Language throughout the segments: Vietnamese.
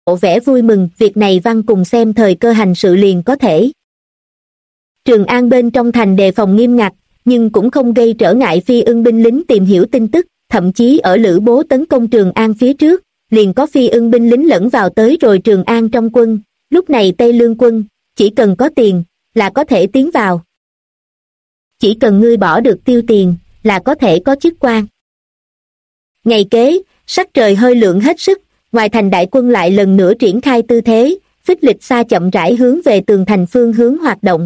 vẻ vui mừng, việc này văn cùng xem thời cơ hành sự liền có thể. Trường An bên trong thành đề phòng nghiêm ngặt, nhưng cũng không gây trở ngại Phi Ưng binh lính tìm hiểu tin tức, thậm chí ở Lữ Bố tấn công Trường An phía trước, liền có Phi Ưng binh lính lẫn vào tới rồi Trường An trong quân. Lúc này Tây Lương quân, chỉ cần có tiền, là có thể tiến vào. Chỉ cần ngươi bỏ được tiêu tiền, là có thể có chức quan. Ngày kế, sắc trời hơi lượng hết sức, ngoài thành đại quân lại lần nữa triển khai tư thế, Phích Lịch Sa chậm rãi hướng về tường thành phương hướng hoạt động.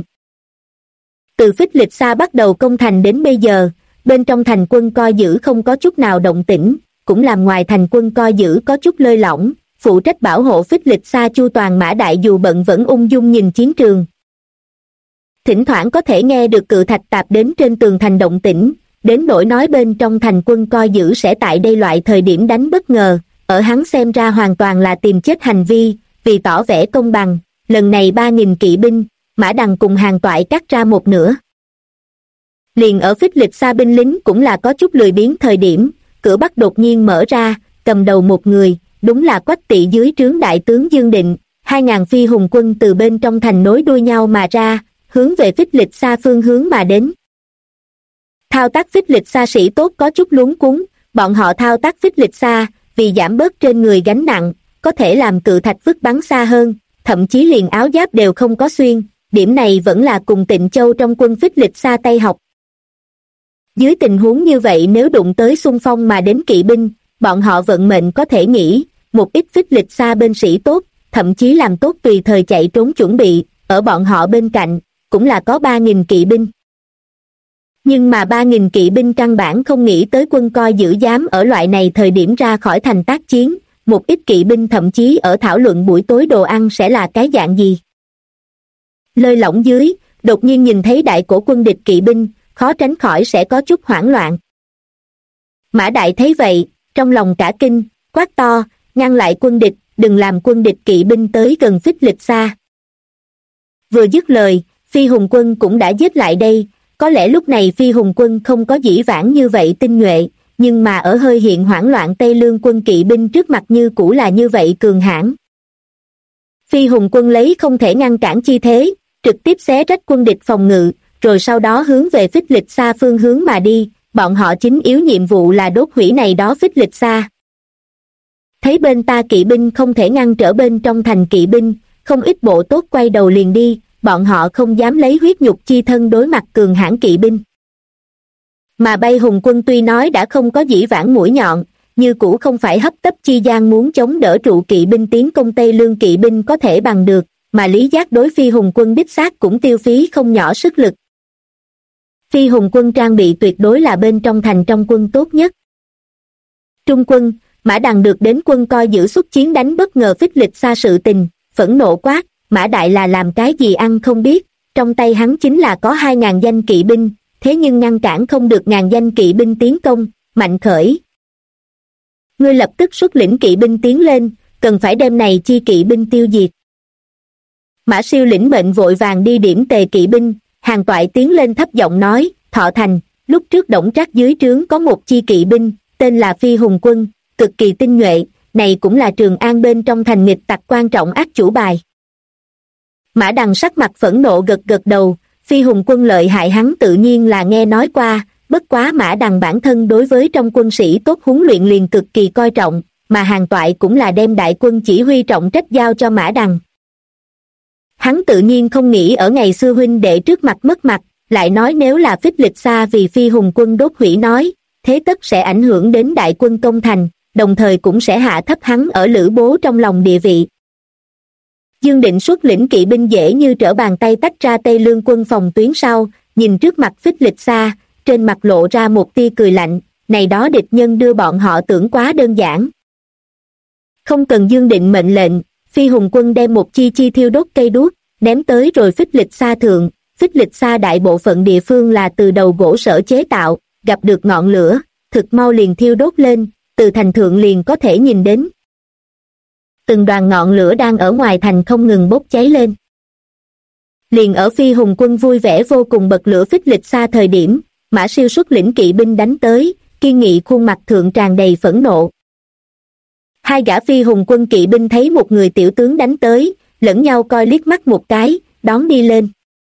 Từ Phích Lịch Sa bắt đầu công thành đến bây giờ, bên trong thành quân coi giữ không có chút nào động tĩnh, cũng làm ngoài thành quân coi giữ có chút lơi lỏng, phụ trách bảo hộ Phích Lịch Sa Chu Toàn Mã Đại dù bận vẫn ung dung nhìn chiến trường. Thỉnh thoảng có thể nghe được cự thạch tạp đến trên tường thành động tĩnh, đến nỗi nói bên trong thành quân coi giữ sẽ tại đây loại thời điểm đánh bất ngờ, ở hắn xem ra hoàn toàn là tìm chết hành vi, vì tỏ vẻ công bằng, lần này 3.000 kỵ binh, Mã Đằng cùng Hàn Toại cắt ra một nửa. Liền ở Phích Lịch Sa binh lính cũng là có chút lười biếng thời điểm, cửa Bắc đột nhiên mở ra, cầm đầu một người, đúng là Quách Tỵ dưới trướng đại tướng Dương Định, 2.000 phi hùng quân từ bên trong thành nối đuôi nhau mà ra, hướng về Phích Lịch Sa phương hướng mà đến. Thao tác Phích Lịch Sa sĩ tốt có chút luống cuống, bọn họ thao tác Phích Lịch Sa, vì giảm bớt trên người gánh nặng, có thể làm cự thạch vứt bắn xa hơn, thậm chí liền áo giáp đều không có xuyên, điểm này vẫn là cùng Tịnh Châu trong quân Phích Lịch Sa tay học. Dưới tình huống như vậy nếu đụng tới xung phong mà đến kỵ binh, bọn họ vận mệnh có thể nghĩ, một ít Phích Lịch Sa bên sĩ tốt, thậm chí làm tốt tùy thời chạy trốn chuẩn bị, ở bọn họ bên cạnh, cũng là có 3.000 kỵ binh. Nhưng mà 3.000 kỵ binh căn bản không nghĩ tới quân coi giữ dám ở loại này thời điểm ra khỏi thành tác chiến, một ít kỵ binh thậm chí ở thảo luận buổi tối đồ ăn sẽ là cái dạng gì. Lơi lỏng dưới, đột nhiên nhìn thấy đại cổ quân địch kỵ binh, khó tránh khỏi sẽ có chút hoảng loạn. Mã Đại thấy vậy, trong lòng cả kinh, quát to, ngăn lại quân địch, đừng làm quân địch kỵ binh tới gần Phích Lịch Sa. Vừa dứt lời, Phi Hùng quân cũng đã giết lại đây, có lẽ lúc này Phi Hùng quân không có dĩ vãng như vậy tinh nhuệ, nhưng mà ở hơi hiện hoảng loạn Tây Lương quân kỵ binh trước mặt như cũ là như vậy cường hãn. Phi Hùng quân lấy không thể ngăn cản chi thế, trực tiếp xé rách quân địch phòng ngự, rồi sau đó hướng về Phích Lịch Sa phương hướng mà đi, bọn họ chính yếu nhiệm vụ là đốt hủy này đó Phích Lịch Sa. Thấy bên ta kỵ binh không thể ngăn trở bên trong thành kỵ binh, không ít bộ tốt quay đầu liền đi, bọn họ không dám lấy huyết nhục chi thân đối mặt cường hãn kỵ binh. Mà Bay Hùng quân tuy nói đã không có dĩ vãng mũi nhọn, như cũ không phải hấp tấp chi gian muốn chống đỡ trụ kỵ binh tiến công Tây Lương kỵ binh có thể bằng được, mà Lý Giác đối Phi Hùng quân đích xác cũng tiêu phí không nhỏ sức lực. Phi Hùng quân trang bị tuyệt đối là bên trong thành trong quân tốt nhất. Trung quân, Mã Đằng được đến quân coi giữ xuất chiến đánh bất ngờ Phích Lịch Sa sự tình, phẫn nộ quát, Mã Đại là làm cái gì ăn không biết, trong tay hắn chính là có 2.000 danh kỵ binh, thế nhưng ngăn cản không được ngàn danh kỵ binh tiến công, Mạnh Khởi. Ngươi lập tức xuất lĩnh kỵ binh tiến lên, cần phải đem này chi kỵ binh tiêu diệt. Mã Siêu lĩnh mệnh vội vàng đi điểm tề kỵ binh, Hàn Toại tiến lên thấp giọng nói, Thọ Thành, lúc trước Đổng Trác dưới trướng có một chi kỵ binh, tên là Phi Hùng quân, cực kỳ tinh nhuệ, này cũng là Trường An bên trong thành nghịch tặc quan trọng ác chủ bài. Mã Đằng sắc mặt phẫn nộ gật gật đầu, Phi Hùng quân lợi hại hắn tự nhiên là nghe nói qua, bất quá Mã Đằng bản thân đối với trong quân sĩ tốt huấn luyện liền cực kỳ coi trọng, mà Hàn Toại cũng là đem đại quân chỉ huy trọng trách giao cho Mã Đằng. Hắn tự nhiên không nghĩ ở ngày xưa huynh đệ trước mặt mất mặt, lại nói nếu là Phích Lịch Sa vì Phi Hùng quân đốt hủy nói, thế tất sẽ ảnh hưởng đến đại quân công thành, đồng thời cũng sẽ hạ thấp hắn ở Lữ Bố trong lòng địa vị. Dương Định xuất lĩnh kỵ binh dễ như trở bàn tay tách ra Tây Lương quân phòng tuyến sau, nhìn trước mặt Phích Lịch Sa, trên mặt lộ ra một tia cười lạnh, này đó địch nhân đưa bọn họ tưởng quá đơn giản. Không cần Dương Định mệnh lệnh, Phi Hùng quân đem một chi chi thiêu đốt cây đuốc, ném tới rồi Phích Lịch Sa thượng, Phích Lịch Sa đại bộ phận địa phương là từ đầu gỗ sở chế tạo, gặp được ngọn lửa, thực mau liền thiêu đốt lên, từ thành thượng liền có thể nhìn đến. Từng đoàn ngọn lửa đang ở ngoài thành không ngừng bốc cháy lên. Liền ở Phi Hùng quân vui vẻ vô cùng bật lửa Phích Lịch Sa thời điểm, Mã Siêu xuất lĩnh kỵ binh đánh tới, kiên nghị khuôn mặt thượng tràn đầy phẫn nộ. Hai gã phi hùng quân kỵ binh thấy một người tiểu tướng đánh tới, lẫn nhau coi liếc mắt một cái, đón đi lên.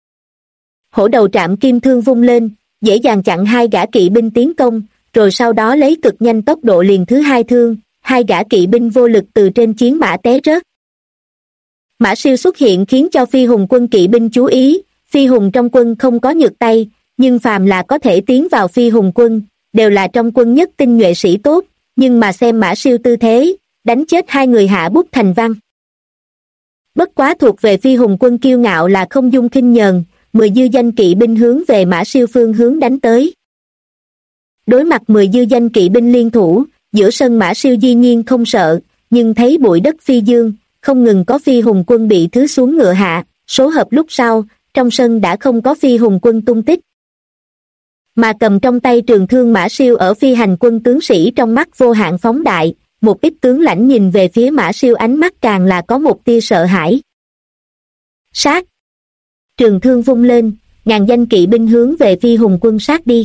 Hổ đầu trạm kim thương vung lên, dễ dàng chặn hai gã kỵ binh tiến công, rồi sau đó lấy cực nhanh tốc độ liền thứ hai thương, hai gã kỵ binh vô lực từ trên chiến mã té rớt. Mã Siêu xuất hiện khiến cho phi hùng quân kỵ binh chú ý, phi hùng trong quân không có nhược tay, nhưng phàm là có thể tiến vào phi hùng quân, đều là trong quân nhất tinh nhuệ sĩ tốt, nhưng mà xem Mã Siêu tư thế, đánh chết hai người hạ bút thành văn. Bất quá thuộc về phi hùng quân kiêu ngạo là không dung khinh nhờn, 10 dư danh kỵ binh hướng về Mã Siêu phương hướng đánh tới. Đối mặt 10 dư danh kỵ binh liên thủ, giữa sân Mã Siêu dĩ nhiên không sợ, nhưng thấy bụi đất phi dương, không ngừng có phi hùng quân bị thứ xuống ngựa hạ, số hợp lúc sau, trong sân đã không có phi hùng quân tung tích. Mà cầm trong tay trường thương Mã Siêu ở phi hành quân tướng sĩ trong mắt vô hạn phóng đại, một ít tướng lãnh nhìn về phía Mã Siêu ánh mắt càng là có một tia sợ hãi. Sát! Trường thương vung lên, ngàn danh kỵ binh hướng về phi hùng quân sát đi.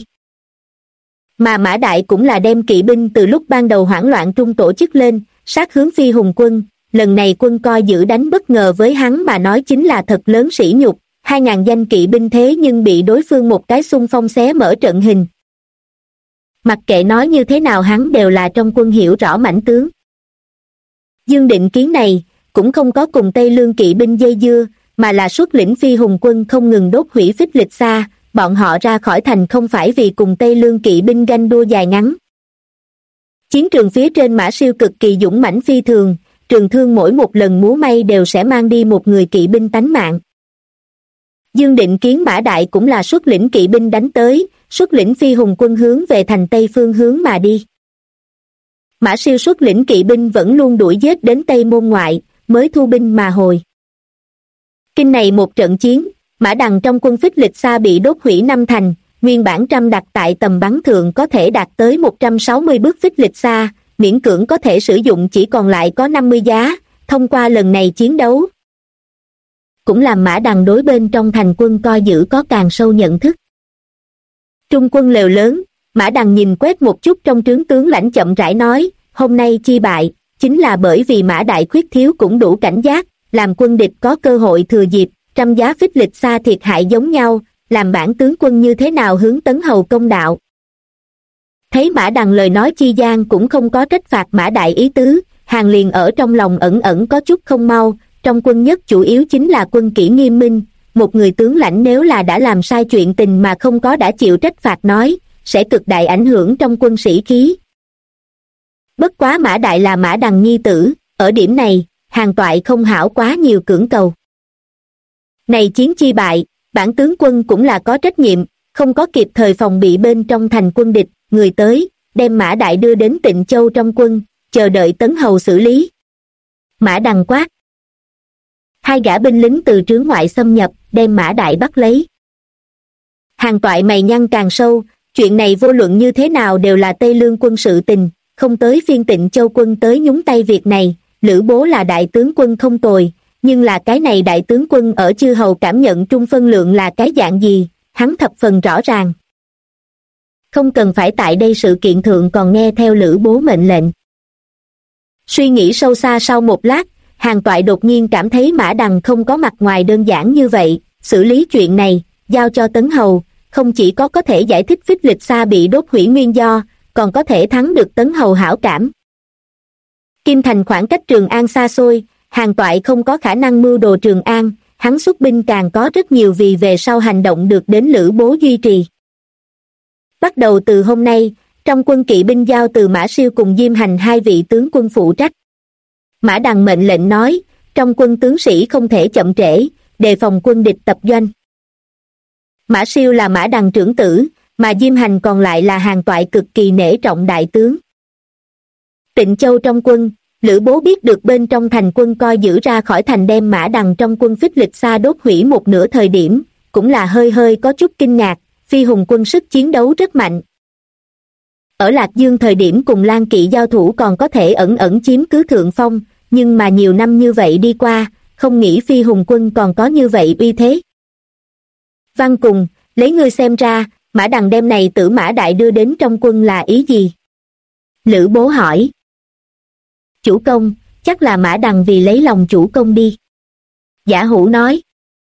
Mà Mã Đại cũng là đem kỵ binh từ lúc ban đầu hoảng loạn trung tổ chức lên, sát hướng phi hùng quân, lần này quân coi giữ đánh bất ngờ với hắn mà nói chính là thật lớn sỉ nhục, 2.000 danh kỵ binh thế nhưng bị đối phương một cái xung phong xé mở trận hình. Mặc kệ nói như thế nào hắn đều là trong quân hiểu rõ mãnh tướng. Dương Định Kiến này, cũng không có cùng Tây Lương kỵ binh dây dưa, mà là xuất lĩnh phi hùng quân không ngừng đốt hủy phích lịch xa, bọn họ ra khỏi thành không phải vì cùng Tây Lương kỵ binh ganh đua dài ngắn. Chiến trường phía trên Mã Siêu cực kỳ dũng mãnh phi thường, trường thương mỗi một lần múa may đều sẽ mang đi một người kỵ binh tánh mạng. Dương Định Kiến Mã Đại cũng là xuất lĩnh kỵ binh đánh tới, xuất lĩnh phi hùng quân hướng về thành Tây phương hướng mà đi. Mã Siêu xuất lĩnh kỵ binh vẫn luôn đuổi giết đến Tây môn ngoại, mới thu binh mà hồi. Kinh này một trận chiến, Mã Đằng trong quân phích lịch xa bị đốt hủy 5 thành, nguyên bản trăm đặt tại tầm bắn thượng có thể đạt tới 160 bước phích lịch xa, miễn cưỡng có thể sử dụng chỉ còn lại có 50 giá, thông qua lần này chiến đấu. Cũng làm Mã Đằng đối bên trong thành quân coi giữ có càng sâu nhận thức. Trung quân lều lớn, Mã Đằng nhìn quét một chút trong trướng tướng lãnh chậm rãi nói, hôm nay chi bại, chính là bởi vì Mã Đại khuyết thiếu cũng đủ cảnh giác, làm quân địch có cơ hội thừa dịp, trăm giá phích lịch xa thiệt hại giống nhau, làm bản tướng quân như thế nào hướng Tấn Hầu công đạo. Thấy Mã Đằng lời nói chi gian cũng không có trách phạt Mã Đại ý tứ, Hàng liền ở trong lòng ẩn ẩn có chút không mau, trong quân nhất chủ yếu chính là quân kỷ nghiêm minh, một người tướng lãnh nếu là đã làm sai chuyện tình mà không có đã chịu trách phạt nói, sẽ cực đại ảnh hưởng trong quân sĩ khí. Bất quá Mã Đại là Mã Đằng nhi tử, ở điểm này, Hàng toại không hảo quá nhiều cưỡng cầu. Này chiến chi bại, bản tướng quân cũng là có trách nhiệm, không có kịp thời phòng bị bên trong thành quân địch, người tới, đem Mã Đại đưa đến Tịnh Châu trong quân, chờ đợi Tấn Hầu xử lý. Mã Đằng quát. Hai gã binh lính từ trướng ngoại xâm nhập, đem Mã Đại bắt lấy. Hàng toại mày nhăn càng sâu, chuyện này vô luận như thế nào đều là Tây Lương quân sự tình, không tới phiên Tịnh Châu quân tới nhúng tay việc này, Lữ Bố là đại tướng quân không tồi, nhưng là cái này đại tướng quân ở chư hầu cảm nhận trung phân lượng là cái dạng gì, hắn thập phần rõ ràng. Không cần phải tại đây sự kiện thượng còn nghe theo Lữ Bố mệnh lệnh. Suy nghĩ sâu xa sau một lát, Hàng toại đột nhiên cảm thấy Mã Đằng không có mặt ngoài đơn giản như vậy, xử lý chuyện này, giao cho Tấn Hầu, không chỉ có thể giải thích phích lịch xa bị đốt hủy nguyên do, còn có thể thắng được Tấn Hầu hảo cảm. Kim Thành khoảng cách Trường An xa xôi, Hàng toại không có khả năng mưu đồ Trường An, hắn xuất binh càng có rất nhiều vì về sau hành động được đến Lữ Bố duy trì. Bắt đầu từ hôm nay, trong quân kỵ binh giao từ Mã Siêu cùng Diêm Hành hai vị tướng quân phụ trách. Mã Đằng mệnh lệnh nói, trong quân tướng sĩ không thể chậm trễ, đề phòng quân địch tập doanh. Mã Siêu là Mã Đằng trưởng tử, mà Diêm Hành còn lại là Hàng toại cực kỳ nể trọng đại tướng. Tịnh Châu trong quân, Lữ Bố biết được bên trong thành quân coi giữ ra khỏi thành đem Mã Đằng trong quân phích lịch xa đốt hủy một nửa thời điểm, cũng là hơi có chút kinh ngạc, phi hùng quân sức chiến đấu rất mạnh. Ở Lạc Dương thời điểm cùng Lan Kỵ giao thủ còn có thể ẩn ẩn chiếm cứ thượng phong, nhưng mà nhiều năm như vậy đi qua, không nghĩ phi hùng quân còn có như vậy uy thế. Văn Cùng, lấy ngươi xem ra, Mã Đằng đem này tử Mã Đại đưa đến trong quân là ý gì? Lữ Bố hỏi. chủ công, chắc là Mã Đằng vì lấy lòng chủ công đi. Giả Hữu nói.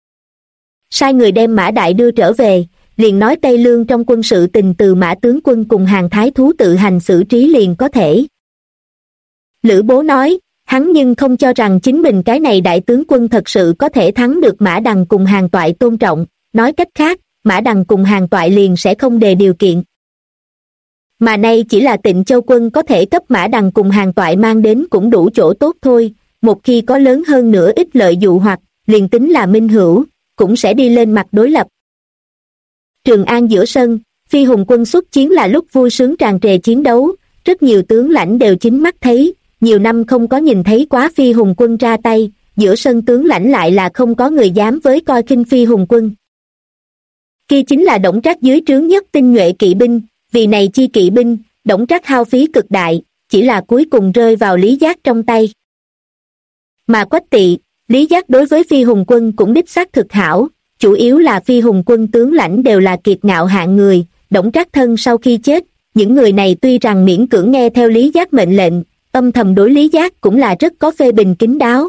Sai người đem Mã Đại đưa trở về, liền nói Tây Lương trong quân sự tình từ Mã tướng quân cùng hàng thái thú tự hành xử trí liền có thể. Lữ Bố nói, hắn nhưng không cho rằng chính mình cái này đại tướng quân thật sự có thể thắng được Mã Đằng cùng hàng toại tôn trọng, nói cách khác, Mã Đằng cùng hàng toại liền sẽ không đề điều kiện. Mà nay chỉ là Tịnh Châu quân có thể cấp Mã Đằng cùng hàng toại mang đến cũng đủ chỗ tốt thôi, một khi có lớn hơn nữa ít lợi dụ hoặc, liền tính là minh hữu, cũng sẽ đi lên mặt đối lập. Trường An giữa sân, Phi Hùng quân xuất chiến là lúc vui sướng tràn trề chiến đấu, rất nhiều tướng lãnh đều chính mắt thấy, nhiều năm không có nhìn thấy quá Phi Hùng quân ra tay, giữa sân tướng lãnh lại là không có người dám với coi khinh Phi Hùng quân. Kia chính là Đổng Trác dưới trướng nhất tinh nhuệ kỵ binh, vì này chi kỵ binh, Đổng Trác hao phí cực đại, chỉ là cuối cùng rơi vào Lý Giác trong tay. Mà Quách Tỵ, Lý Giác đối với Phi Hùng quân cũng đích xác thực hảo, chủ yếu là Phi Hùng quân tướng lãnh đều là kiệt ngạo hạng người, Đổng Trác thân sau khi chết, những người này tuy rằng miễn cưỡng nghe theo Lý Giác mệnh lệnh, âm thầm đối Lý Giác cũng là rất có phê bình kín đáo.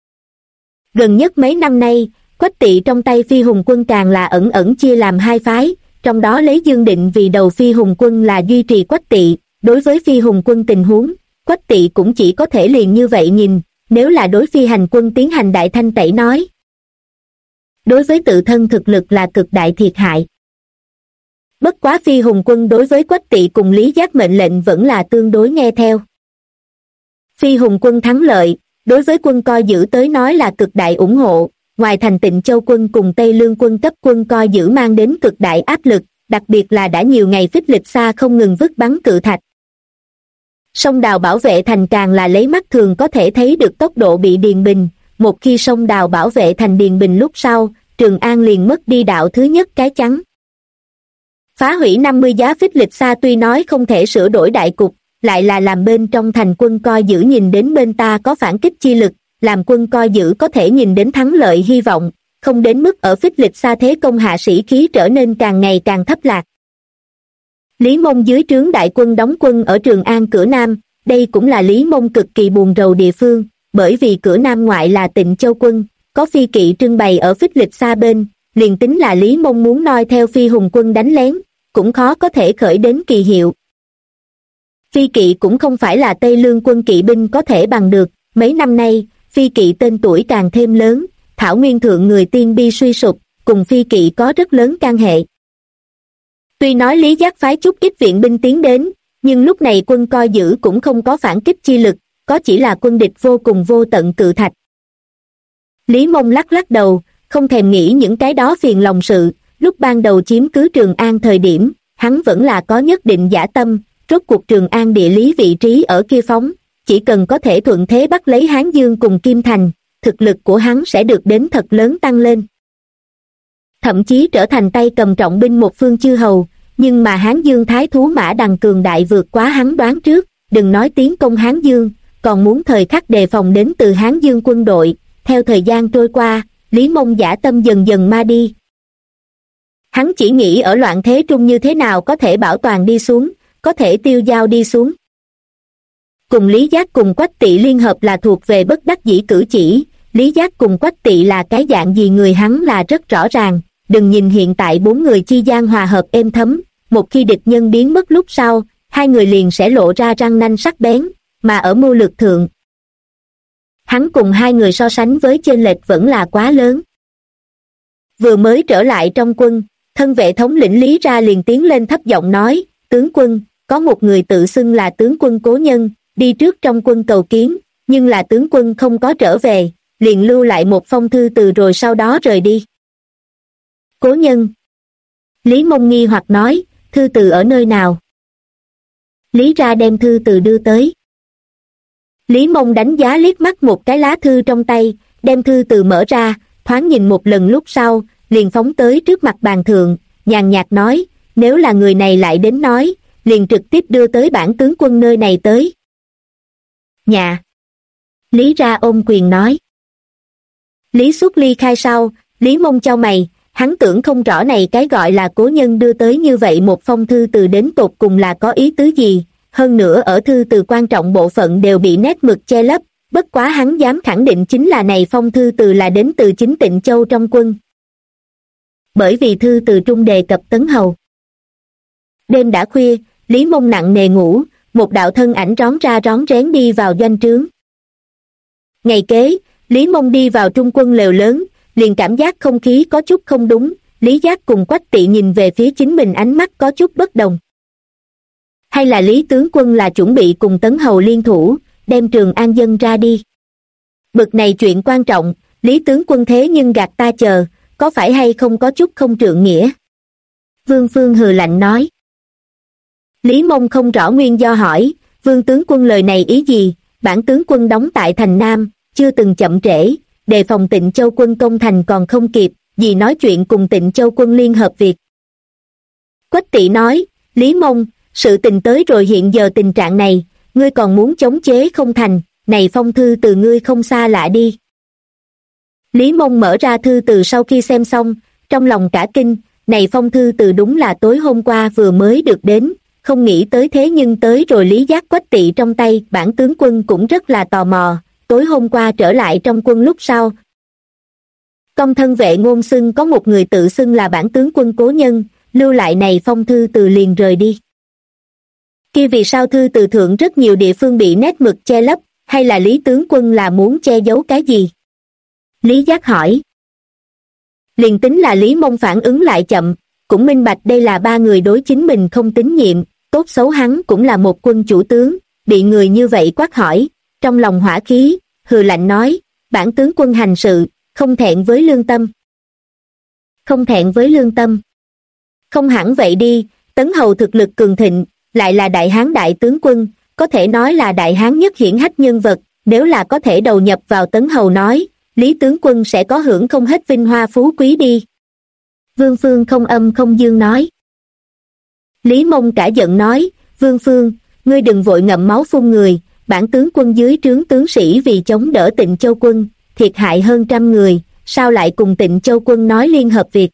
Gần nhất mấy năm nay, Quách Tỵ trong tay Phi Hùng quân càng là ẩn ẩn chia làm hai phái, trong đó lấy Dương Định vì đầu Phi Hùng quân là duy trì Quách Tỵ, đối với Phi Hùng quân tình huống, Quách Tỵ cũng chỉ có thể liền như vậy nhìn, nếu là đối Phi Hành quân tiến hành đại thanh tẩy nói. Đối với tự thân thực lực là cực đại thiệt hại. Bất quá Phi Hùng quân đối với Quách Tỵ cùng Lý Giác mệnh lệnh vẫn là tương đối nghe theo. Phi Hùng quân thắng lợi, đối với quân coi giữ tới nói là cực đại ủng hộ, ngoài thành Tịnh Châu quân cùng Tây Lương quân cấp quân coi giữ mang đến cực đại áp lực, đặc biệt là đã nhiều ngày phích lịch xa không ngừng vứt bắn cự thạch. Sông Đào bảo vệ thành càng là lấy mắt thường có thể thấy được tốc độ bị điền bình, một khi sông Đào bảo vệ thành điền bình lúc sau, Trường An liền mất đi đạo thứ nhất cái chắn. Phá hủy 50 giá phích lịch xa tuy nói không thể sửa đổi đại cục, lại là làm bên trong thành quân coi giữ nhìn đến bên ta có phản kích chi lực, làm quân coi giữ có thể nhìn đến thắng lợi hy vọng, không đến mức ở phích lịch xa thế công hạ sĩ khí trở nên càng ngày càng thấp lạc. Lý Mông dưới trướng đại quân đóng quân ở Trường An cửa Nam, đây cũng là Lý Mông cực kỳ buồn rầu địa phương, bởi vì cửa Nam ngoại là Tịnh Châu quân, có phi kỵ trưng bày ở phích lịch xa bên, liền tính là Lý Mông muốn noi theo Phi Hùng quân đánh lén, cũng khó có thể khởi đến kỳ hiệu. Phi kỵ cũng không phải là Tây Lương quân kỵ binh có thể bằng được, mấy năm nay, phi kỵ tên tuổi càng thêm lớn, thảo nguyên thượng người tiên bi suy sụp, cùng phi kỵ có rất lớn can hệ. Tuy nói Lý Giác phái chút ít viện binh tiến đến, nhưng lúc này quân coi giữ cũng không có phản kích chi lực, có chỉ là quân địch vô cùng vô tận cự thạch. Lý Mông lắc lắc đầu, không thèm nghĩ những cái đó phiền lòng sự, lúc ban đầu chiếm cứ Trường An thời điểm, hắn vẫn là có nhất định dã tâm, rốt cuộc Trường An địa lý vị trí ở kia phóng, chỉ cần có thể thuận thế bắt lấy Hán Dương cùng Kim Thành, thực lực của hắn sẽ được đến thật lớn tăng lên. Thậm chí trở thành tay cầm trọng binh một phương chư hầu, nhưng mà Hán Dương thái thú Mã Đằng cường đại vượt quá hắn đoán trước, đừng nói tiến công Hán Dương, còn muốn thời khắc đề phòng đến từ Hán Dương quân đội. Theo thời gian trôi qua, Lý Mông dã tâm dần dần ma đi. Hắn chỉ nghĩ ở loạn thế trung như thế nào có thể bảo toàn đi xuống, có thể tiêu dao đi xuống. Cùng Lý Giác cùng Quách Tỵ liên hợp là thuộc về bất đắc dĩ cử chỉ, Lý Giác cùng Quách Tỵ là cái dạng gì người hắn là rất rõ ràng, đừng nhìn hiện tại bốn người chi gian hòa hợp êm thấm, một khi địch nhân biến mất lúc sau, hai người liền sẽ lộ ra răng nanh sắc bén, mà ở mưu lược thượng. Hắn cùng hai người so sánh với chênh lệch vẫn là quá lớn. Vừa mới trở lại trong quân, thân vệ thống lĩnh Lý Ra liền tiến lên thấp giọng nói, tướng quân, có một người tự xưng là tướng quân Cố Nhân, đi trước trong quân cầu kiến, nhưng là tướng quân không có trở về, liền lưu lại một phong thư từ rồi sau đó rời đi. Cố Nhân. Lý Mông nghi hoặc nói, thư từ ở nơi nào? Lý Ra đem thư từ đưa tới. Lý Mông đánh giá liếc mắt một cái lá thư trong tay, đem thư từ mở ra, thoáng nhìn một lần lúc sau, liền phóng tới trước mặt bàn thượng, nhàn nhạt nói, nếu là người này lại đến nói, liền trực tiếp đưa tới bản tướng quân nơi này tới. Nhà. Lý Ra ôm quyền nói. Lý Xuất ly khai sau, Lý Mông chau mày, hắn tưởng không rõ này cái gọi là Cố Nhân đưa tới như vậy một phong thư từ đến tột cùng là có ý tứ gì, hơn nữa ở thư từ quan trọng bộ phận đều bị nét mực che lấp, bất quá hắn dám khẳng định chính là này phong thư từ là đến từ chính Tịnh Châu trong quân. Bởi vì thư từ trung đề cập Tấn Hầu. Đêm đã khuya, Lý Mông nặng nề ngủ, một đạo thân ảnh rón ra rón rén đi vào doanh trướng. Ngày kế, Lý Mông đi vào trung quân lều lớn, liền cảm giác không khí có chút không đúng, Lý Giác cùng Quách Tỵ nhìn về phía chính mình ánh mắt có chút bất đồng. Hay là Lý tướng quân là chuẩn bị cùng Tấn Hầu liên thủ, đem Trường An dân ra đi. Bực này chuyện quan trọng, Lý tướng quân thế nhưng gạt ta chờ, có phải hay không có chút không trượng nghĩa? Vương Phương hừ lạnh nói. Lý Mông không rõ nguyên do hỏi, Vương tướng quân lời này ý gì, bản tướng quân đóng tại thành Nam, chưa từng chậm trễ, đề phòng Tịnh Châu quân công thành còn không kịp, gì nói chuyện cùng Tịnh Châu quân liên hợp việc. Quách Tỵ nói, Lý Mông, sự tình tới rồi hiện giờ tình trạng này, ngươi còn muốn chống chế không thành, này phong thư từ ngươi không xa lạ đi. Lý Mông mở ra thư từ sau khi xem xong, trong lòng cả kinh, này phong thư từ đúng là tối hôm qua vừa mới được đến, không nghĩ tới thế nhưng tới rồi Lý Giác Quách Tỵ trong tay, bản tướng quân cũng rất là tò mò, tối hôm qua trở lại trong quân lúc sau. Công thân vệ Ngôn xưng có một người tự xưng là bản tướng quân cố nhân, lưu lại này phong thư từ liền rời đi. Kia vì sao thư từ thượng rất nhiều địa phương bị nét mực che lấp, hay là Lý tướng quân là muốn che giấu cái gì? Lý Giác hỏi. Liền tính là Lý Mông phản ứng lại chậm, cũng minh bạch đây là ba người đối chính mình không tín nhiệm, tốt xấu hắn cũng là một quân chủ tướng, bị người như vậy quát hỏi, trong lòng hỏa khí, hừ lạnh nói, bản tướng quân hành sự, không thẹn với lương tâm. Không thẹn với lương tâm. Không hẳn vậy đi, Tấn Hầu thực lực cường thịnh, lại là đại hán đại tướng quân, có thể nói là đại hán nhất hiển hách nhân vật, nếu là có thể đầu nhập vào Tấn Hầu nói, Lý tướng quân sẽ có hưởng không hết vinh hoa phú quý đi. Vương Phương không âm không dương nói. Lý Mông cả giận nói, Vương Phương, ngươi đừng vội ngậm máu phun người, bản tướng quân dưới trướng tướng sĩ vì chống đỡ Tịnh Châu quân, thiệt hại hơn 100 người, sao lại cùng Tịnh Châu quân nói liên hợp việc?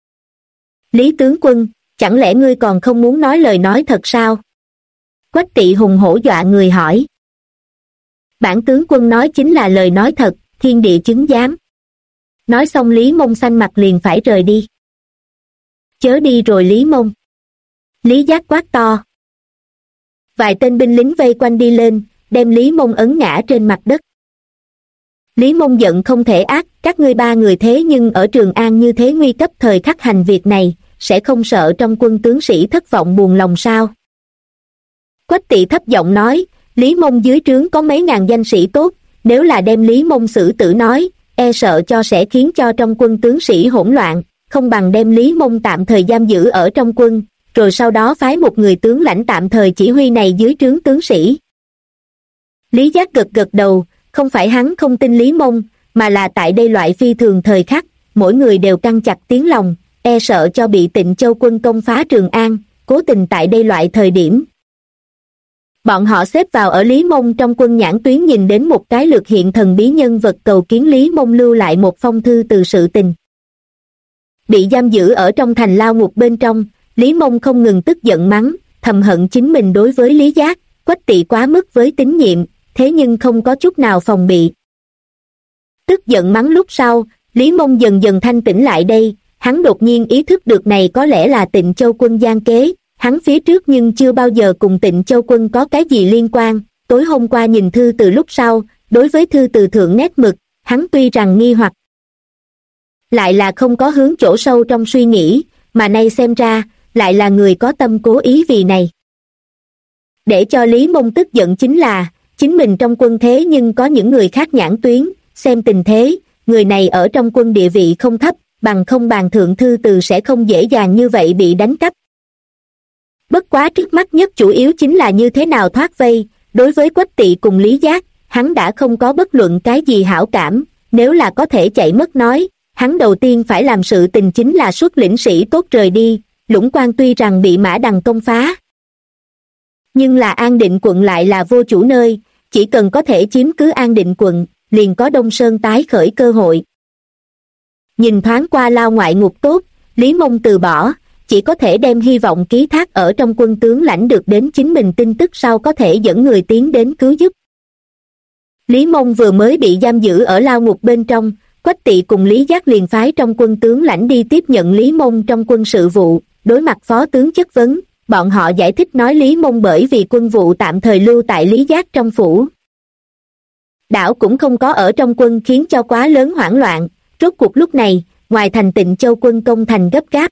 Lý tướng quân, chẳng lẽ ngươi còn không muốn nói lời nói thật sao? Quách Tỵ hùng hổ dọa người hỏi. Bản tướng quân nói chính là lời nói thật, thiên địa chứng giám. Nói xong Lý Mông xanh mặt liền phải rời đi. Chớ đi rồi Lý Mông. Lý Giác quát to. Vài tên binh lính vây quanh đi lên, đem Lý Mông ấn ngã trên mặt đất. Lý Mông giận không thể ác, các ngươi ba người thế nhưng ở Trường An như thế nguy cấp thời khắc hành việc này, sẽ không sợ trong quân tướng sĩ thất vọng buồn lòng sao? Quách Tỵ thấp giọng nói, Lý Mông dưới trướng có mấy ngàn danh sĩ tốt, nếu là đem Lý Mông xử tử nói, e sợ cho sẽ khiến cho trong quân tướng sĩ hỗn loạn, không bằng đem Lý Mông tạm thời giam giữ ở trong quân, rồi sau đó phái một người tướng lãnh tạm thời chỉ huy này dưới trướng tướng sĩ. Lý Giác gật gật đầu, không phải hắn không tin Lý Mông, mà là tại đây loại phi thường thời khắc, mỗi người đều căng chặt tiếng lòng, e sợ cho bị Tịnh Châu quân công phá Trường An, cố tình tại đây loại thời điểm. Bọn họ xếp vào ở Lý Mông trong quân nhãn tuyến nhìn đến một cái lược hiện thần bí nhân vật cầu kiến Lý Mông lưu lại một phong thư từ sự tình. Bị giam giữ ở trong thành lao ngục bên trong, Lý Mông không ngừng tức giận mắng, thầm hận chính mình đối với Lý Giác, Quách Tỵ quá mức với tín nhiệm, thế nhưng không có chút nào phòng bị. Tức giận mắng lúc sau, Lý Mông dần dần thanh tỉnh lại đây, hắn đột nhiên ý thức được này có lẽ là Tịnh Châu quân gian kế, hắn phía trước nhưng chưa bao giờ cùng Tịnh Châu quân có cái gì liên quan, tối hôm qua nhìn thư từ lúc sau, đối với thư từ thượng nét mực, hắn tuy rằng nghi hoặc, lại là không có hướng chỗ sâu trong suy nghĩ, mà nay xem ra, lại là người có tâm cố ý vì này. Để cho Lý Mông tức giận chính là, chính mình trong quân thế nhưng có những người khác nhãn tuyến, xem tình thế, người này ở trong quân địa vị không thấp, bằng không bàn thượng thư từ sẽ không dễ dàng như vậy bị đánh cắp. Bất quá trước mắt nhất chủ yếu chính là như thế nào thoát vây, đối với Quách Tỵ cùng Lý Giác, hắn đã không có bất luận cái gì hảo cảm, nếu là có thể chạy mất nói, hắn đầu tiên phải làm sự tình chính là xuất lĩnh sĩ tốt rời đi, Lũng Quan tuy rằng bị Mã Đằng công phá. Nhưng là An Định quận lại là vô chủ nơi, chỉ cần có thể chiếm cứ An Định quận, liền có Đông Sơn tái khởi cơ hội. Nhìn thoáng qua lao ngoại ngục tốt, Lý Mông từ bỏ, chỉ có thể đem hy vọng ký thác ở trong quân tướng lãnh được đến chính mình tin tức sau có thể dẫn người tiến đến cứu giúp. Lý Mông vừa mới bị giam giữ ở lao ngục bên trong, Quách Tỵ cùng Lý Giác liền phái trong quân tướng lãnh đi tiếp nhận Lý Mông trong quân sự vụ. Đối mặt phó tướng chất vấn, bọn họ giải thích nói Lý Mông bởi vì quân vụ tạm thời lưu tại Lý Giác trong phủ đảo cũng không có ở trong quân khiến cho quá lớn hoảng loạn. Rốt cuộc lúc này, ngoài thành Tịnh Châu quân công thành gấp gáp,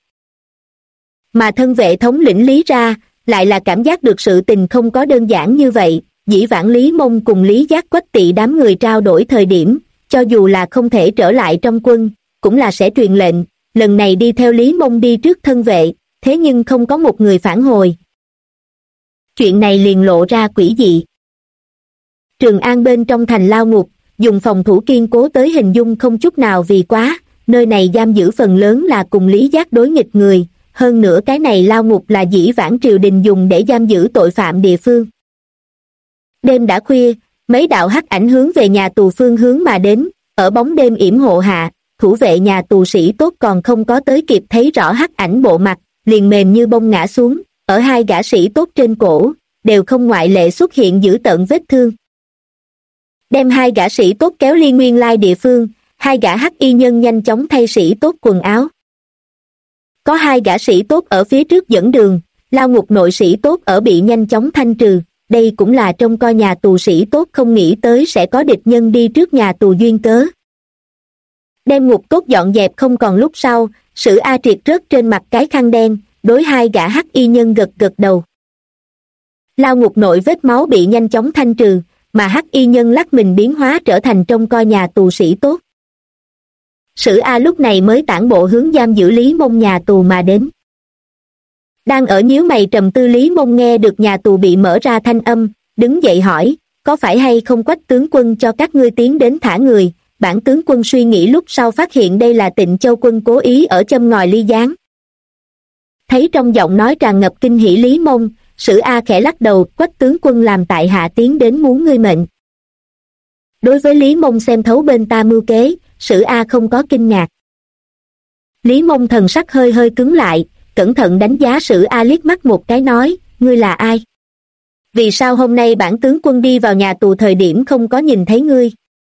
mà thân vệ thống lĩnh Lý ra, lại là cảm giác được sự tình không có đơn giản như vậy. Dĩ vãng Lý Mông cùng Lý Giác Quách Tỵ đám người trao đổi thời điểm, cho dù là không thể trở lại trong quân, cũng là sẽ truyền lệnh. Lần này đi theo Lý Mông đi trước thân vệ, thế nhưng không có một người phản hồi. Chuyện này liền lộ ra quỷ dị. Trường An bên trong thành lao ngục, dùng phòng thủ kiên cố tới hình dung không chút nào vì quá, nơi này giam giữ phần lớn là cùng Lý Giác đối nghịch người, hơn nữa cái này lao ngục là dĩ vãng triều đình dùng để giam giữ tội phạm địa phương. Đêm đã khuya, mấy đạo hắc ảnh hướng về nhà tù phương hướng mà đến, ở bóng đêm yểm hộ hạ, thủ vệ nhà tù sĩ tốt còn không có tới kịp thấy rõ hắc ảnh bộ mặt, liền mềm như bông ngã xuống, ở hai gã sĩ tốt trên cổ, đều không ngoại lệ xuất hiện dữ tợn vết thương. Đem hai gã sĩ tốt kéo ly nguyên lai địa phương, hai gã hắc y nhân nhanh chóng thay sĩ tốt quần áo. Có hai gã sĩ tốt ở phía trước dẫn đường, lao ngục nội sĩ tốt ở bị nhanh chóng thanh trừ, đây cũng là trông coi nhà tù sĩ tốt không nghĩ tới sẽ có địch nhân đi trước nhà tù duyên cớ. Đem ngục tốt dọn dẹp không còn lúc sau, Sử A Triệt rớt trên mặt cái khăn đen, đối hai gã hắc y nhân gật gật đầu. Lao ngục nội vết máu bị nhanh chóng thanh trừ, mà hắc y nhân lắc mình biến hóa trở thành trông coi nhà tù sĩ tốt. Sử A lúc này mới tản bộ hướng giam giữ Lý Mông nhà tù mà đến. Đang ở nhíu mày trầm tư Lý Mông nghe được nhà tù bị mở ra thanh âm, đứng dậy hỏi, có phải hay không Quách tướng quân cho các ngươi tiến đến thả người? Bản tướng quân suy nghĩ lúc sau phát hiện đây là Tịnh Châu quân cố ý ở châm ngòi ly gián. Thấy trong giọng nói tràn ngập kinh hỉ Lý Mông, Sử A khẽ lắc đầu, Quách tướng quân làm tại hạ tiến đến muốn ngươi mệnh. Đối với Lý Mông xem thấu bên ta mưu kế, Sử A không có kinh ngạc. Lý Mông thần sắc hơi hơi cứng lại, cẩn thận đánh giá Sử A liếc mắt một cái nói, ngươi là ai? Vì sao hôm nay bản tướng quân đi vào nhà tù thời điểm không có nhìn thấy ngươi?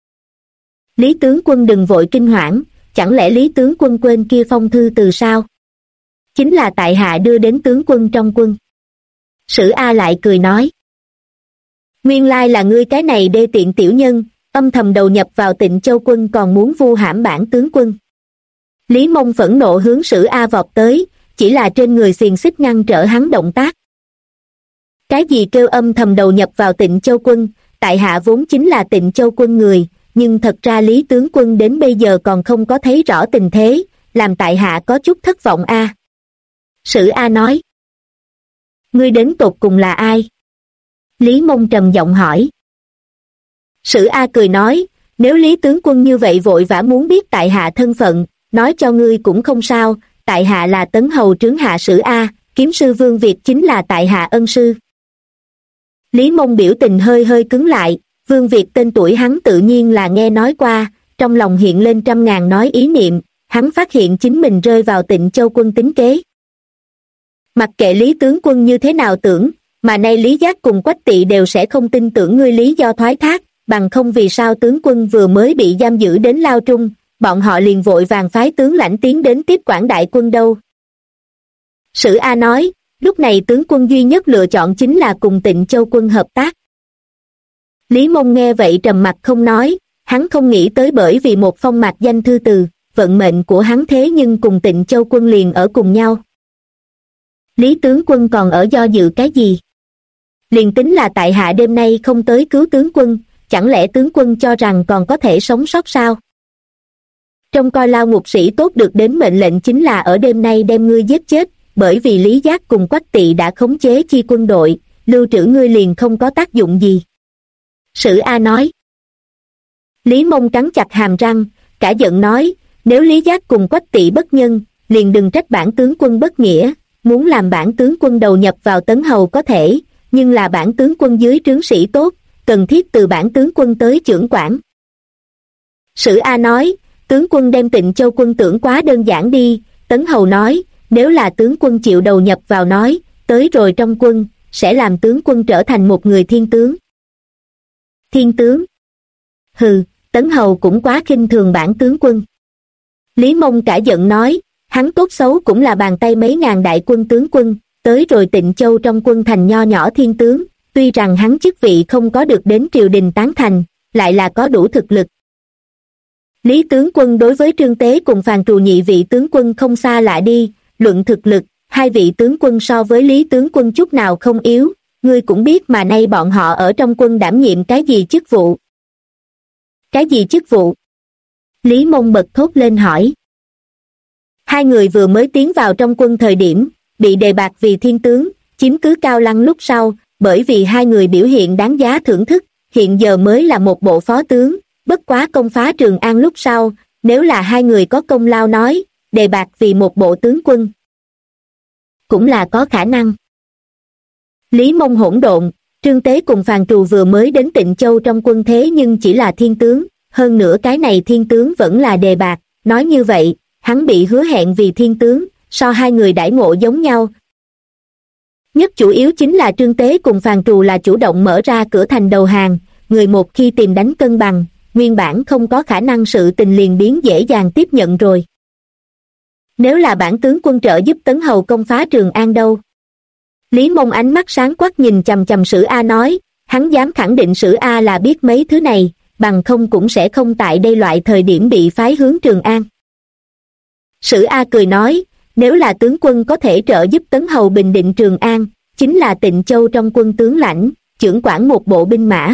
Lý tướng quân đừng vội kinh hoảng, chẳng lẽ Lý tướng quân quên kia phong thư từ sao? Chính là tại hạ đưa đến tướng quân trong quân. Sử A lại cười nói. Nguyên lai là ngươi cái này đê tiện tiểu nhân, âm thầm đầu nhập vào Tịnh Châu quân còn muốn vu hãm bản tướng quân. Lý Mông phẫn nộ hướng Sử A vọt tới, chỉ là trên người xiềng xích ngăn trở hắn động tác. Cái gì kêu âm thầm đầu nhập vào Tịnh Châu quân, tại hạ vốn chính là Tịnh Châu quân người, nhưng thật ra Lý tướng quân đến bây giờ còn không có thấy rõ tình thế, làm tại hạ có chút thất vọng a. Sử A nói. Ngươi đến tột cùng là ai? Lý Mông trầm giọng hỏi. Sử A cười nói, nếu Lý tướng quân như vậy vội vã muốn biết tại hạ thân phận, nói cho ngươi cũng không sao, tại hạ là Tấn Hầu trướng hạ Sử A, kiếm sư Vương Việt chính là tại hạ ân sư. Lý Mông biểu tình hơi hơi cứng lại, Vương Việt tên tuổi hắn tự nhiên là nghe nói qua, trong lòng hiện lên trăm ngàn nói ý niệm, hắn phát hiện chính mình rơi vào Tịnh Châu quân tính kế. Mặc kệ Lý tướng quân như thế nào tưởng, mà nay Lý Giác cùng Quách Tỵ đều sẽ không tin tưởng ngươi lý do thoái thác, bằng không vì sao tướng quân vừa mới bị giam giữ đến Lao Trung, bọn họ liền vội vàng phái tướng lãnh tiến đến tiếp quản đại quân đâu. Sử A nói, lúc này tướng quân duy nhất lựa chọn chính là cùng Tịnh Châu quân hợp tác. Lý Mông nghe vậy trầm mặt không nói, hắn không nghĩ tới bởi vì một phong mạc danh thư từ, vận mệnh của hắn thế nhưng cùng Tịnh Châu quân liền ở cùng nhau. Lý tướng quân còn ở do dự cái gì? Liền tính là tại hạ đêm nay không tới cứu tướng quân, chẳng lẽ tướng quân cho rằng còn có thể sống sót sao? Trong coi lao ngục sĩ tốt được đến mệnh lệnh chính là ở đêm nay đem ngươi giết chết, bởi vì Lý Giác cùng Quách Tỵ đã khống chế chi quân đội, lưu trữ ngươi liền không có tác dụng gì. Sử A nói. Lý Mông cắn chặt hàm răng, cả giận nói, nếu Lý Giác cùng Quách Tỵ bất nhân, liền đừng trách bản tướng quân bất nghĩa, muốn làm bản tướng quân đầu nhập vào Tấn Hầu có thể, nhưng là bản tướng quân dưới trướng sĩ tốt, cần thiết từ bản tướng quân tới chưởng quản. Sử A nói, tướng quân đem Tịnh Châu quân tưởng quá đơn giản đi, Tấn Hầu nói, nếu là tướng quân chịu đầu nhập vào nói, tới rồi trong quân, sẽ làm tướng quân trở thành một người thiên tướng. Thiên tướng? Hừ, Tấn Hầu cũng quá khinh thường bản tướng quân. Lý Mông cả giận nói, hắn tốt xấu cũng là bàn tay mấy ngàn đại quân tướng quân, tới rồi Tịnh Châu trong quân thành nho nhỏ thiên tướng, tuy rằng hắn chức vị không có được đến triều đình tán thành, lại là có đủ thực lực. Lý tướng quân đối với Trương Tế cùng Phàn Trù nhị vị tướng quân không xa lạ đi, luận thực lực, hai vị tướng quân so với Lý tướng quân chút nào không yếu, ngươi cũng biết mà nay bọn họ ở trong quân đảm nhiệm cái gì chức vụ. Cái gì chức vụ? Lý Mông bật thốt lên hỏi. Hai người vừa mới tiến vào trong quân thời điểm, bị đề bạt vì thiên tướng, chiếm cứ Cao Lăng lúc sau, bởi vì hai người biểu hiện đáng giá thưởng thức, hiện giờ mới là một bộ phó tướng, bất quá công phá Trường An lúc sau, nếu là hai người có công lao nói, đề bạt vì một bộ tướng quân. Cũng là có khả năng. Lý Mông hỗn độn, Trương Tế cùng Phàn Trù vừa mới đến Tịnh Châu trong quân thế nhưng chỉ là thiên tướng, hơn nữa cái này thiên tướng vẫn là đề bạt, nói như vậy, hắn bị hứa hẹn vì thiên tướng, so hai người đãi ngộ giống nhau. Nhất chủ yếu chính là Trương Tế cùng Phàn Trù là chủ động mở ra cửa thành đầu hàng, người một khi tìm đánh cân bằng, nguyên bản không có khả năng sự tình liền biến dễ dàng tiếp nhận rồi. Nếu là bản tướng quân trợ giúp Tấn Hầu công phá Trường An đâu? Lý Mông ánh mắt sáng quắc nhìn chằm chằm Sử A nói, hắn dám khẳng định Sử A là biết mấy thứ này, bằng không cũng sẽ không tại đây loại thời điểm bị phái hướng Trường An. Sử A cười nói, nếu là tướng quân có thể trợ giúp Tấn Hầu bình định Trường An, chính là Tịnh Châu trong quân tướng lãnh, chưởng quản một bộ binh mã.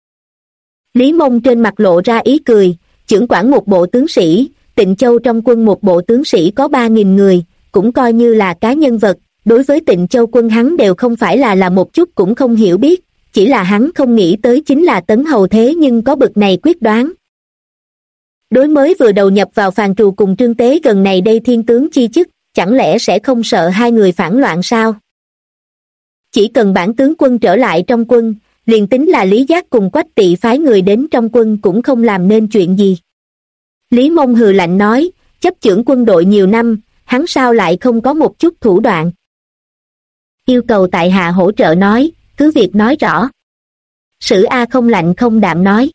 Lý Mông trên mặt lộ ra ý cười, chưởng quản một bộ tướng sĩ, Tịnh Châu trong quân một bộ tướng sĩ có 3.000 người, cũng coi như là cá nhân vật, đối với Tịnh Châu quân hắn đều không phải là một chút cũng không hiểu biết, chỉ là hắn không nghĩ tới chính là Tấn Hầu thế nhưng có bực này quyết đoán. Đối mới vừa đầu nhập vào Phàn Trù cùng Trương Tế gần này đây thiên tướng chi chức, chẳng lẽ sẽ không sợ hai người phản loạn sao? Chỉ cần bản tướng quân trở lại trong quân, liền tính là Lý Giác cùng Quách Tỵ phái người đến trong quân cũng không làm nên chuyện gì. Lý Mông hừ lạnh nói, chấp chưởng quân đội nhiều năm, hắn sao lại không có một chút thủ đoạn? Yêu cầu tại hạ hỗ trợ nói, cứ việc nói rõ. Sử A không lạnh không đạm nói.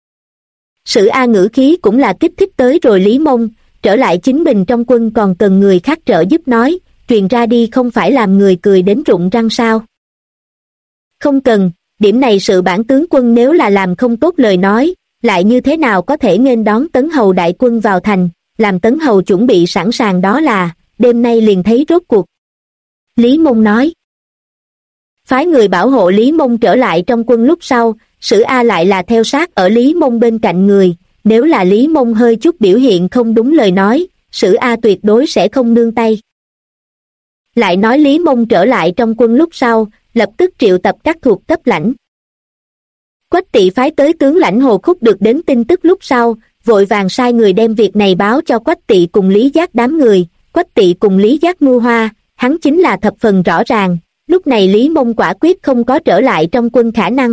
Sử A ngữ khí cũng là kích thích tới rồi Lý Mông, trở lại chính mình trong quân còn cần người khác trợ giúp nói, truyền ra đi không phải làm người cười đến rụng răng sao? Không cần, điểm này sự bản tướng quân nếu là làm không tốt lời nói, lại như thế nào có thể nghênh đón Tấn Hầu đại quân vào thành, làm Tấn Hầu chuẩn bị sẵn sàng đó là, đêm nay liền thấy rốt cuộc. Lý Mông nói. Phái người bảo hộ Lý Mông trở lại trong quân lúc sau, Sử A lại là theo sát ở Lý Mông bên cạnh người, nếu là Lý Mông hơi chút biểu hiện không đúng lời nói, Sử A tuyệt đối sẽ không nương tay. Lại nói Lý Mông trở lại trong quân lúc sau, lập tức triệu tập các thuộc cấp lãnh. Quách Tỵ phái tới tướng lãnh Hồ Khúc được đến tin tức lúc sau, vội vàng sai người đem việc này báo cho Quách Tỵ cùng Lý Giác đám người. Quách Tỵ cùng Lý Giác mưu hoa, hắn chính là thập phần rõ ràng, lúc này Lý Mông quả quyết không có trở lại trong quân khả năng.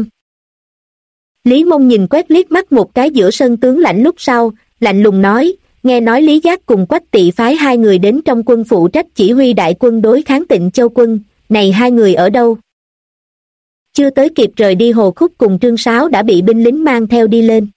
Lý Mông nhìn quét liếc mắt một cái giữa sân tướng lãnh lúc sau, lạnh lùng nói, nghe nói Lý Giác cùng Quách Tỵ phái hai người đến trong quân phụ trách chỉ huy đại quân đối kháng Tịnh Châu quân, này hai người ở đâu? Chưa tới kịp rời đi Hồ Khúc cùng Trương Sáo đã bị binh lính mang theo đi lên.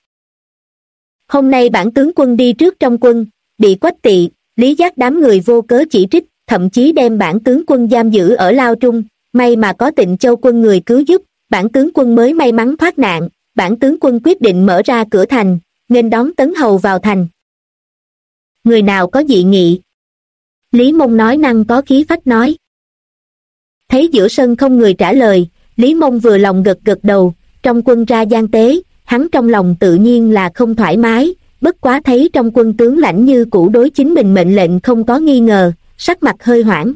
Hôm nay bản tướng quân đi trước trong quân, bị Quách Tỵ, Lý Giác đám người vô cớ chỉ trích, thậm chí đem bản tướng quân giam giữ ở lao trung, may mà có Tịnh Châu quân người cứu giúp, bản tướng quân mới may mắn thoát nạn, bản tướng quân quyết định mở ra cửa thành, nghênh đón Tấn Hầu vào thành. Người nào có dị nghị? Lý Mông nói năng có khí phách nói. Thấy giữa sân không người trả lời, Lý Mông vừa lòng gật gật đầu, trong quân ra gian tế, hắn trong lòng tự nhiên là không thoải mái, bất quá thấy trong quân tướng lãnh như cũ đối chính mình mệnh lệnh không có nghi ngờ, sắc mặt hơi hoảng.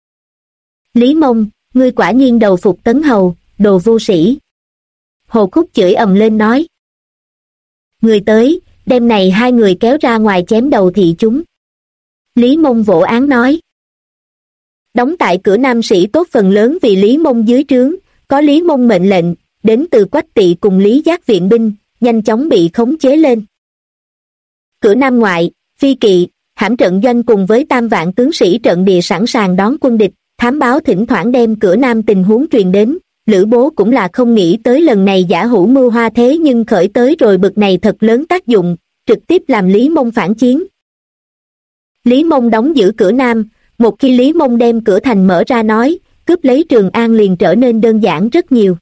Lý Mông, ngươi quả nhiên đầu phục Tấn Hầu, đồ vô sĩ. Hồ Khúc chửi ầm lên nói. Người tới, đêm này hai người kéo ra ngoài chém đầu thị chúng. Lý Mông vỗ án nói. Đóng tại cửa nam sĩ tốt phần lớn vì Lý Mông dưới trướng, có Lý Mông mệnh lệnh, đến từ Quách Tỵ cùng Lý Giác viện binh, nhanh chóng bị khống chế lên. Cửa nam ngoại, Phi Kỵ, hãm trận doanh cùng với 3 vạn tướng sĩ trận địa sẵn sàng đón quân địch, thám báo thỉnh thoảng đem cửa Nam tình huống truyền đến. Lữ Bố cũng là không nghĩ tới lần này giả hữu mưu hoa thế nhưng khởi tới rồi bực này thật lớn tác dụng, trực tiếp làm Lý Mông phản chiến. Lý Mông đóng giữ cửa Nam, một khi Lý Mông đem cửa thành mở ra nói, cướp lấy Trường An liền trở nên đơn giản rất nhiều.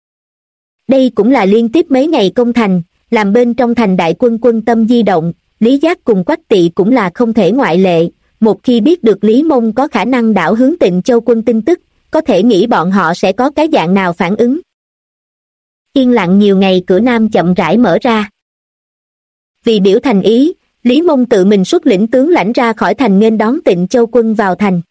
Đây cũng là liên tiếp mấy ngày công thành, làm bên trong thành đại quân quân tâm di động, Lý Giác cùng Quách Tỵ cũng là không thể ngoại lệ. Một khi biết được Lý Mông có khả năng đảo hướng Tịnh Châu quân tin tức, có thể nghĩ bọn họ sẽ có cái dạng nào phản ứng. Yên lặng nhiều ngày cửa Nam chậm rãi mở ra. Vì biểu thành ý, Lý Mông tự mình xuất lĩnh tướng lãnh ra khỏi thành nghênh đón Tịnh Châu quân vào thành.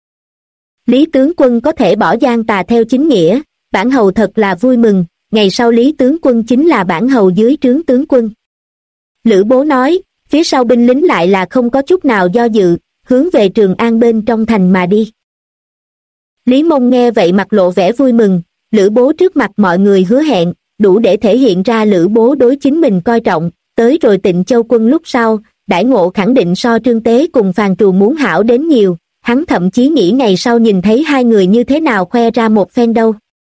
Lý tướng quân có thể bỏ Giang Tà theo chính nghĩa, bản hầu thật là vui mừng, ngày sau Lý tướng quân chính là bản hầu dưới trướng tướng quân. Lữ Bố nói, phía sau binh lính lại là không có chút nào do dự, hướng về Trường An bên trong thành mà đi. Lý Mông nghe vậy mặt lộ vẻ vui mừng, Lữ Bố trước mặt mọi người hứa hẹn, đủ để thể hiện ra Lữ Bố đối chính mình coi trọng, tới rồi Tịnh Châu quân lúc sau, đãi ngộ khẳng định so Trương Tế cùng Phàn Trù muốn hảo đến nhiều, hắn thậm chí nghĩ ngày sau nhìn thấy hai người như thế nào khoe ra một phen đâu.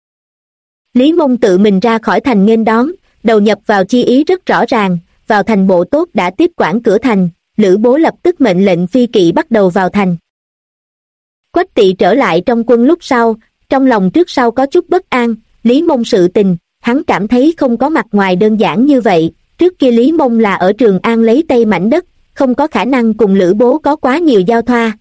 Lý Mông tự mình ra khỏi thành nghênh đón, đầu nhập vào chi ý rất rõ ràng, vào thành bộ tốt đã tiếp quản cửa thành, Lữ Bố lập tức mệnh lệnh phi kỵ bắt đầu vào thành. Quách Tỵ trở lại trong quân lúc sau, trong lòng trước sau có chút bất an, Lý Mông sự tình, hắn cảm thấy không có mặt ngoài đơn giản như vậy, trước kia Lý Mông là ở Trường An lấy Tây mảnh đất, không có khả năng cùng Lữ Bố có quá nhiều giao thoa.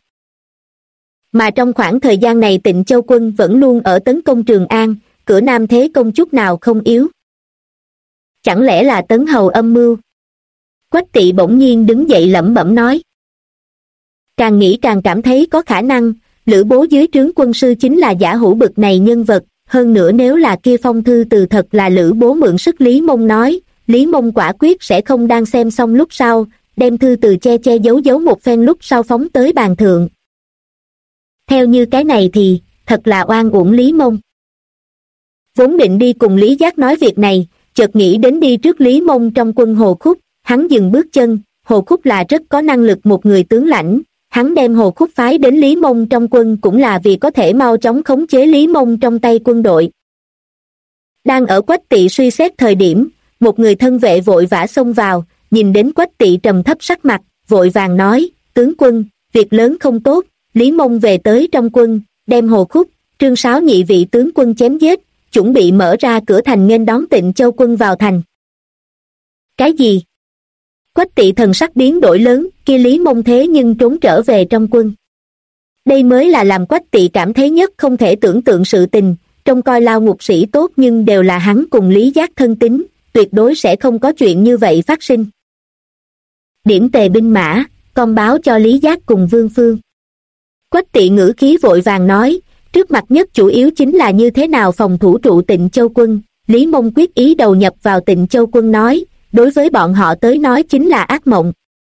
Mà trong khoảng thời gian này Tịnh Châu quân vẫn luôn ở tấn công Trường An, cửa Nam thế công chút nào không yếu. Chẳng lẽ là Tấn Hầu âm mưu? Quách Tỵ bỗng nhiên đứng dậy lẩm bẩm nói. Càng nghĩ càng cảm thấy có khả năng, Lữ Bố dưới trướng quân sư chính là giả hữu bực này nhân vật, hơn nữa nếu là kia phong thư từ thật là Lữ Bố mượn sức Lý Mông nói, Lý Mông quả quyết sẽ không đang xem xong lúc sau, đem thư từ che giấu một phen lúc sau phóng tới bàn thượng. Theo như cái này thì, thật là oan uổng Lý Mông. Vốn định đi cùng Lý Giác nói việc này, chợt nghĩ đến đi trước Lý Mông trong quân Hồ Khúc, hắn dừng bước chân, Hồ Khúc là rất có năng lực một người tướng lãnh, hắn đem Hồ Khúc phái đến Lý Mông trong quân cũng là vì có thể mau chóng khống chế Lý Mông trong tay quân đội. Đang ở Quách Tỵ suy xét thời điểm, một người thân vệ vội vã xông vào, nhìn đến Quách Tỵ trầm thấp sắc mặt, vội vàng nói, tướng quân, việc lớn không tốt, Lý Mông về tới trong quân, đem Hồ Khúc, Trương Sáo nhị vị tướng quân chém giết, chuẩn bị mở ra cửa thành nghênh đón Tịnh Châu quân vào thành. Cái gì? Quách Tỵ thần sắc biến đổi lớn, kia Lý Mông thế nhưng trốn trở về trong quân. Đây mới là làm Quách Tỵ cảm thấy nhất không thể tưởng tượng sự tình, trông coi lao ngục sĩ tốt nhưng đều là hắn cùng Lý Giác thân tín, tuyệt đối sẽ không có chuyện như vậy phát sinh. Điểm tề binh mã, con báo cho Lý Giác cùng Vương Phương. Quách Tỵ ngữ khí vội vàng nói, trước mặt nhất chủ yếu chính là như thế nào phòng thủ trụ Tịnh Châu quân, Lý Mông quyết ý đầu nhập vào Tịnh Châu quân nói, đối với bọn họ tới nói chính là ác mộng.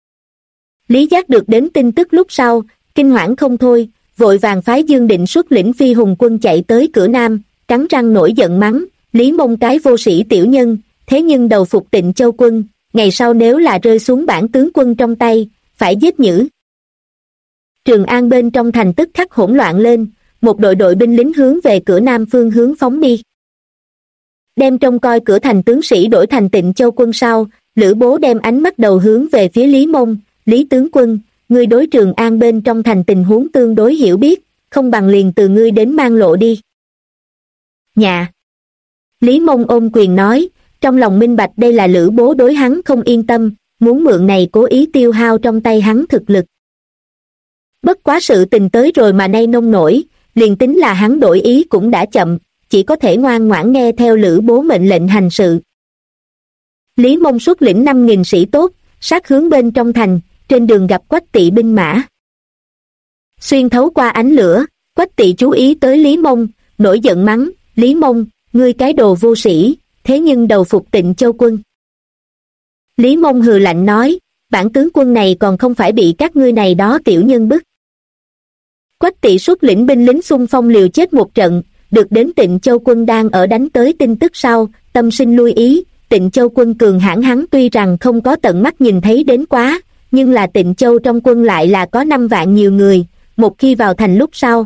Lý Giác được đến tin tức lúc sau, kinh hoảng không thôi, vội vàng phái Dương Định xuất lĩnh phi hùng quân chạy tới cửa Nam, cắn răng nổi giận mắng, Lý Mông cái vô sĩ tiểu nhân, thế nhưng đầu phục Tịnh Châu quân, ngày sau nếu là rơi xuống bản tướng quân trong tay, phải giết nhử. Trường An bên trong thành tức khắc hỗn loạn lên, một đội binh lính hướng về cửa Nam phương hướng phóng đi. Đem trông coi cửa thành tướng sĩ đổi thành Tịnh Châu quân sau, Lữ Bố đem ánh mắt đầu hướng về phía Lý Mông, Lý tướng quân, ngươi đối Trường An bên trong thành tình huống tương đối hiểu biết, không bằng liền từ ngươi đến mang lộ đi. Nhà. Lý Mông ôm quyền nói, trong lòng minh bạch đây là Lữ Bố đối hắn không yên tâm, muốn mượn này cố ý tiêu hao trong tay hắn thực lực. Bất quá sự tình tới rồi mà nay nông nổi, liền tính là hắn đổi ý cũng đã chậm, chỉ có thể ngoan ngoãn nghe theo Lữ Bố mệnh lệnh hành sự. Lý Mông xuất lĩnh 5.000 sĩ tốt, sát hướng bên trong thành, trên đường gặp Quách Tỵ binh mã. Xuyên thấu qua ánh lửa, Quách Tỵ chú ý tới Lý Mông, nổi giận mắng, Lý Mông, ngươi cái đồ vô sĩ, thế nhưng đầu phục Tịnh Châu quân. Lý Mông hừ lạnh nói, bản tướng quân này còn không phải bị các ngươi này đó tiểu nhân bức. Quách Tỵ xuất lĩnh binh lính xung phong liều chết một trận, được đến Tịnh Châu quân đang ở đánh tới tin tức sau, tâm sinh lui ý, Tịnh Châu quân cường hãn hắn tuy rằng không có tận mắt nhìn thấy đến quá, nhưng là Tịnh Châu trong quân lại là có 5 vạn nhiều người, một khi vào thành lúc sau.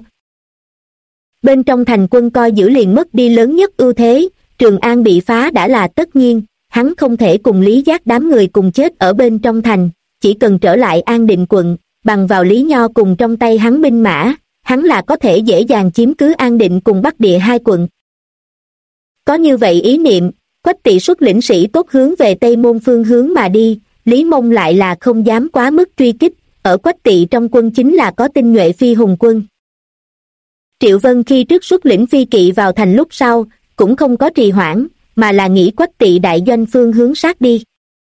Bên trong thành quân coi giữ liền mất đi lớn nhất ưu thế, Trường An bị phá đã là tất nhiên, hắn không thể cùng Lý Giác đám người cùng chết ở bên trong thành, chỉ cần trở lại An Định quận, bằng vào Lý Nho cùng trong tay hắn binh mã, hắn là có thể dễ dàng chiếm cứ An Định cùng Bắc Địa hai quận. Có như vậy ý niệm, Quách Tỵ xuất lĩnh sĩ tốt hướng về Tây Môn phương hướng mà đi, Lý Mông lại là không dám quá mức truy kích, ở Quách Tỵ trong quân chính là có tinh nhuệ phi hùng quân. Triệu Vân khi trước xuất lĩnh phi kỵ vào thành lúc sau, cũng không có trì hoãn, mà là nghĩ Quách Tỵ đại doanh phương hướng sát đi.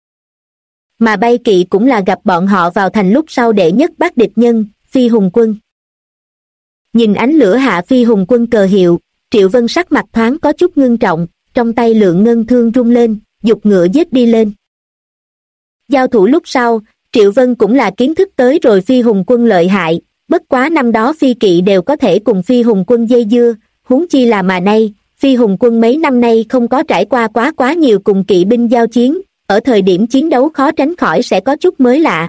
Mà bay kỵ cũng là gặp bọn họ vào thành lúc sau đệ nhất bắt địch nhân, phi hùng quân. Nhìn ánh lửa hạ phi hùng quân cờ hiệu, Triệu Vân sắc mặt thoáng có chút ngưng trọng, trong tay lượng ngân thương rung lên, giục ngựa giết đi lên. Giao thủ lúc sau, Triệu Vân cũng là kiến thức tới rồi phi hùng quân lợi hại, bất quá năm đó phi kỵ đều có thể cùng phi hùng quân dây dưa, huống chi là mà nay, phi hùng quân mấy năm nay không có trải qua quá nhiều cùng kỵ binh giao chiến, ở thời điểm chiến đấu khó tránh khỏi sẽ có chút mới lạ.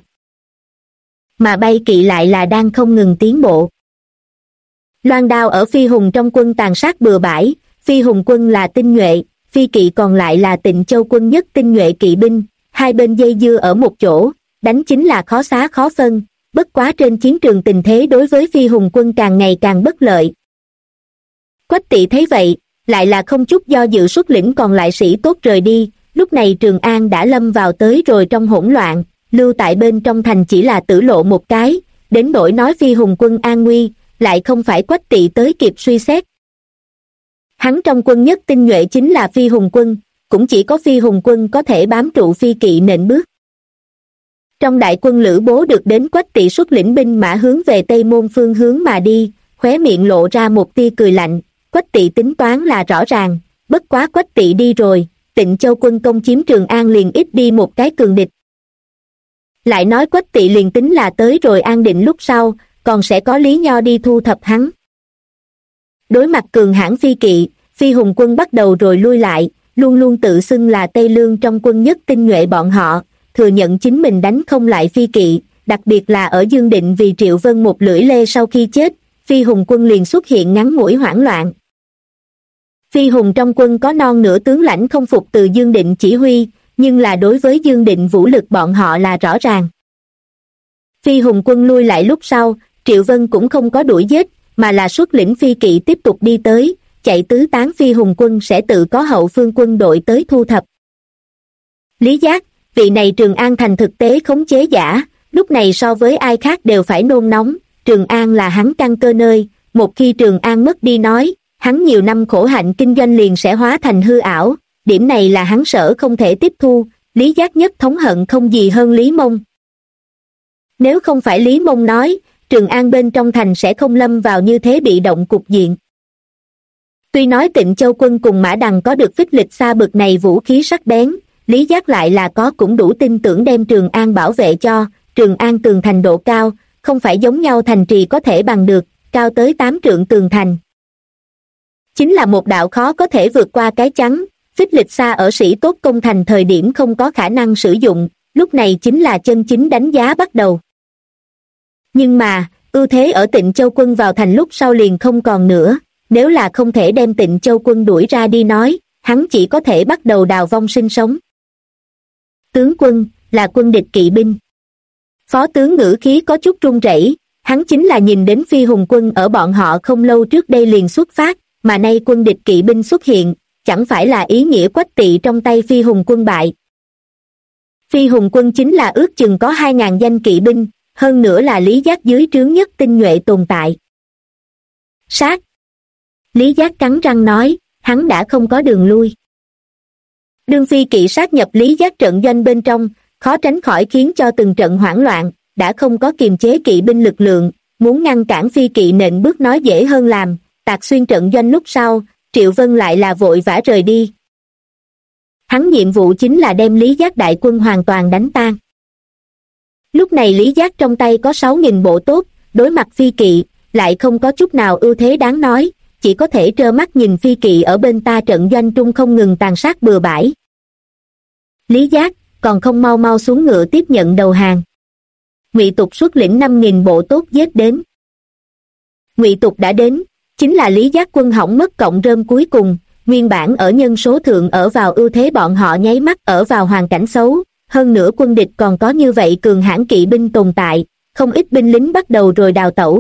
Mà bay kỵ lại là đang không ngừng tiến bộ. Loan đao ở phi hùng trong quân tàn sát bừa bãi, phi hùng quân là tinh nhuệ, phi kỵ còn lại là Tịnh Châu quân nhất tinh nhuệ kỵ binh, hai bên dây dưa ở một chỗ, đánh chính là khó xá khó phân, bất quá trên chiến trường tình thế đối với phi hùng quân càng ngày càng bất lợi. Quách Tỵ thấy vậy, lại là không chút do dự xuất lĩnh còn lại sĩ tốt rời đi, lúc này Trường An đã lâm vào tới rồi trong hỗn loạn, lưu tại bên trong thành chỉ là tử lộ một cái, đến nỗi nói phi hùng quân an nguy, lại không phải Quách Tỵ tới kịp suy xét. Hắn trong quân nhất tinh nhuệ chính là phi hùng quân, cũng chỉ có phi hùng quân có thể bám trụ phi kỵ nện bước. Trong đại quân Lữ Bố được đến Quách Tỵ xuất lĩnh binh mã hướng về Tây Môn phương hướng mà đi, khóe miệng lộ ra một tia cười lạnh, Quách Tỵ tính toán là rõ ràng, bất quá Quách Tỵ đi rồi, Tịnh Châu quân công chiếm Trường An liền ít đi một cái cường địch. Lại nói Quách Tỵ liền tính là tới rồi An Định lúc sau, còn sẽ có Lý Nho đi thu thập hắn. Đối mặt cường hãn phi kỵ, phi hùng quân bắt đầu rồi lui lại, luôn luôn tự xưng là Tây Lương trong quân nhất tinh nhuệ bọn họ, thừa nhận chính mình đánh không lại phi kỵ, đặc biệt là ở Dương Định vì Triệu Vân một lưỡi lê sau khi chết, phi hùng quân liền xuất hiện ngắn ngủi hoảng loạn. Phi hùng trong quân có non nửa tướng lãnh không phục từ Dương Định chỉ huy, nhưng là đối với Dương Định vũ lực bọn họ là rõ ràng. Phi hùng quân lui lại lúc sau, Triệu Vân cũng không có đuổi giết, mà là xuất lĩnh phi kỵ tiếp tục đi tới, chạy tứ tán phi hùng quân sẽ tự có hậu phương quân đội tới thu thập. Lý Giác, vị này Trường An thành thực tế khống chế giả, lúc này so với ai khác đều phải nôn nóng, Trường An là hắn căn cơ nơi, một khi Trường An mất đi nói, hắn nhiều năm khổ hạnh kinh doanh liền sẽ hóa thành hư ảo, điểm này là hắn sợ không thể tiếp thu, Lý Giác nhất thống hận không gì hơn Lý Mông. Nếu không phải Lý Mông nói, Trường An bên trong thành sẽ không lâm vào như thế bị động cục diện. Tuy nói Tịnh Châu quân cùng Mã Đằng có được Phích Lịch Sa bực này vũ khí sắc bén, Lý Giác lại là có cũng đủ tin tưởng đem Trường An bảo vệ cho, Trường An tường thành độ cao, không phải giống nhau thành trì có thể bằng được, cao tới 8 trượng tường thành. Chính là một đạo khó có thể vượt qua cái chắn, Phích Lịch Sa ở sĩ tốt công thành thời điểm không có khả năng sử dụng, lúc này chính là chân chính đánh giá bắt đầu. Nhưng mà, ưu thế ở Tịnh Châu quân vào thành lúc sau liền không còn nữa, nếu là không thể đem Tịnh Châu quân đuổi ra đi nói, hắn chỉ có thể bắt đầu đào vong sinh sống. Tướng quân, là quân địch kỵ binh. Phó tướng ngữ khí có chút run rẩy, hắn chính là nhìn đến phi hùng quân ở bọn họ không lâu trước đây liền xuất phát, mà nay quân địch kỵ binh xuất hiện, chẳng phải là ý nghĩa Quách Tỵ trong tay phi hùng quân bại. Phi hùng quân chính là ước chừng có 2.000 danh kỵ binh, hơn nữa là Lý Giác dưới trướng nhất tinh nhuệ tồn tại. Sát! Lý Giác cắn răng nói, hắn đã không có đường lui. Đương phi kỵ sát nhập Lý Giác trận doanh bên trong, khó tránh khỏi khiến cho từng trận hoảng loạn, đã không có kiềm chế kỵ binh lực lượng, muốn ngăn cản phi kỵ nện bước nói dễ hơn làm, tạc xuyên trận doanh lúc sau, Triệu Vân lại là vội vã rời đi. Hắn nhiệm vụ chính là đem Lý Giác đại quân hoàn toàn đánh tan. Lúc này Lý Giác trong tay có 6.000 bộ tốt, đối mặt phi kỵ, lại không có chút nào ưu thế đáng nói, chỉ có thể trơ mắt nhìn phi kỵ ở bên ta trận doanh trung không ngừng tàn sát bừa bãi. Lý Giác, còn không mau mau xuống ngựa tiếp nhận đầu hàng. Ngụy Tục xuất lĩnh 5.000 bộ tốt giết đến. Ngụy Tục đã đến, chính là Lý Giác quân hỏng mất cộng rơm cuối cùng, nguyên bản ở nhân số thượng ở vào ưu thế bọn họ nháy mắt ở vào hoàn cảnh xấu, hơn nữa quân địch còn có như vậy cường hãn kỵ binh tồn tại, không ít binh lính bắt đầu rồi đào tẩu.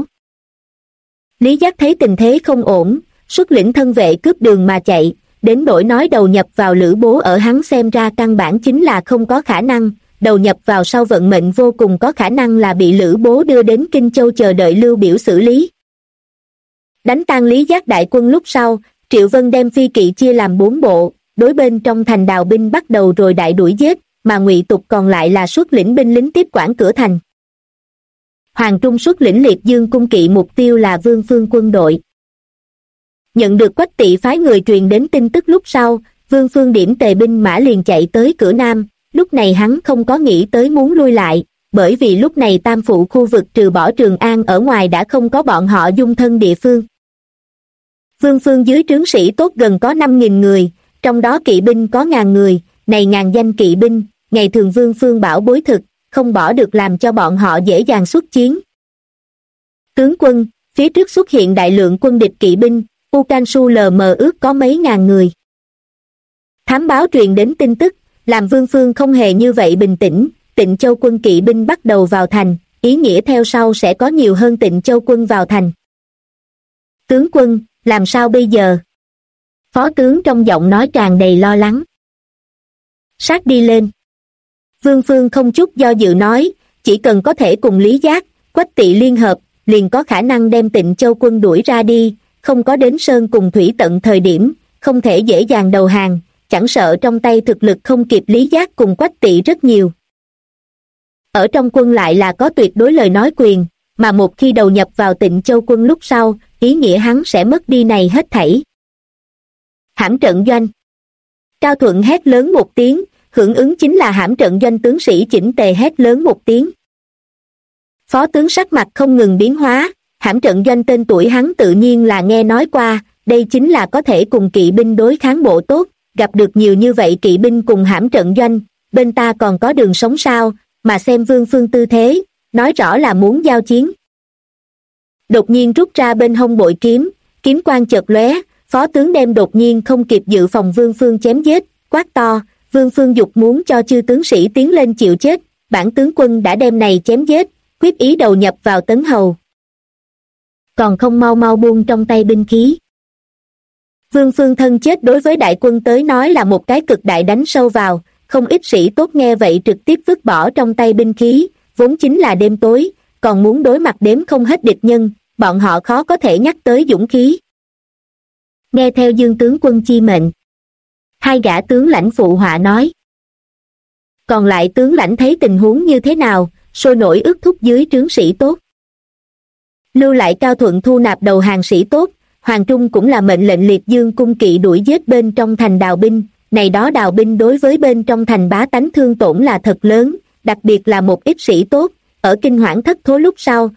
Lý Giác thấy tình thế không ổn, xuất lĩnh thân vệ cướp đường mà chạy, đến nỗi nói đầu nhập vào Lữ Bố ở hắn xem ra căn bản chính là không có khả năng, đầu nhập vào sau vận mệnh vô cùng có khả năng là bị Lữ Bố đưa đến Kinh Châu chờ đợi Lưu Biểu xử lý. Đánh tan Lý Giác đại quân lúc sau, Triệu Vân đem phi kỵ chia làm 4 bộ, đối bên trong thành đào binh bắt đầu rồi đại đuổi giết, mà Ngụy Tục còn lại là xuất lĩnh binh lính tiếp quản cửa thành. Hoàng Trung xuất lĩnh Liệt Dương cung kỵ mục tiêu là Vương Phương quân đội. Nhận được Quách Tỵ phái người truyền đến tin tức lúc sau, Vương Phương điểm tề binh mã liền chạy tới cửa Nam, lúc này hắn không có nghĩ tới muốn lui lại, bởi vì lúc này Tam Phụ khu vực trừ bỏ Trường An ở ngoài đã không có bọn họ dung thân địa phương. Vương Phương dưới trướng sĩ tốt gần có 5.000 người, trong đó kỵ binh có 1.000 người, này ngàn danh kỵ binh, ngày thường Vương Phương bảo bối thực, không bỏ được làm cho bọn họ dễ dàng xuất chiến. Tướng quân, phía trước xuất hiện đại lượng quân địch kỵ binh, Ucansu LM ước có mấy ngàn người. Thám báo truyền đến tin tức, làm Vương Phương không hề như vậy bình tĩnh, Tịnh Châu quân kỵ binh bắt đầu vào thành, ý nghĩa theo sau sẽ có nhiều hơn Tịnh Châu quân vào thành. Tướng quân, làm sao bây giờ? Phó tướng trong giọng nói tràn đầy lo lắng. Sát đi lên. Vương Phương không chút do dự nói, chỉ cần có thể cùng Lý Giác, Quách Tỵ liên hợp, liền có khả năng đem Tịnh Châu quân đuổi ra đi, không có đến sơn cùng thủy tận thời điểm, không thể dễ dàng đầu hàng, chẳng sợ trong tay thực lực không kịp Lý Giác cùng Quách Tỵ rất nhiều. Ở trong quân lại là có tuyệt đối lời nói quyền, mà một khi đầu nhập vào Tịnh Châu quân lúc sau, ý nghĩa hắn sẽ mất đi này hết thảy. Hãm trận doanh. Cao Thuận hét lớn một tiếng, hưởng ứng chính là hãm trận doanh tướng sĩ chỉnh tề hét lớn một tiếng. Phó tướng sắc mặt không ngừng biến hóa, hãm trận doanh tên tuổi hắn tự nhiên là nghe nói qua, đây chính là có thể cùng kỵ binh đối kháng bộ tốt, gặp được nhiều như vậy kỵ binh cùng hãm trận doanh, bên ta còn có đường sống sao, mà xem Vương Phương tư thế, nói rõ là muốn giao chiến. Đột nhiên rút ra bên hông bội kiếm, kiếm quang chợt lóe, phó tướng đem đột nhiên không kịp dự phòng Vương Phương chém giết, quát to, Vương Phương dục muốn cho chư tướng sĩ tiến lên chịu chết, bản tướng quân đã đem này chém giết, quyết ý đầu nhập vào Tấn Hầu. Còn không mau mau buông trong tay binh khí. Vương Phương thân chết đối với đại quân tới nói là một cái cực đại đánh sâu vào, không ít sĩ tốt nghe vậy trực tiếp vứt bỏ trong tay binh khí, vốn chính là đêm tối, còn muốn đối mặt đếm không hết địch nhân, bọn họ khó có thể nhắc tới dũng khí. Nghe theo Dương tướng quân chi mệnh. Hai gã tướng lãnh phụ họa nói. Còn lại tướng lãnh thấy tình huống như thế nào, sôi nổi ước thúc dưới trướng sĩ tốt. Lưu lại Cao Thuận thu nạp đầu hàng sĩ tốt, Hoàng Trung cũng là mệnh lệnh Liệt Dương cung kỵ đuổi giết bên trong thành đào binh, này đó đào binh đối với bên trong thành bá tánh thương tổn là thật lớn, đặc biệt là một ít sĩ tốt, ở kinh hoảng thất thố lúc sau.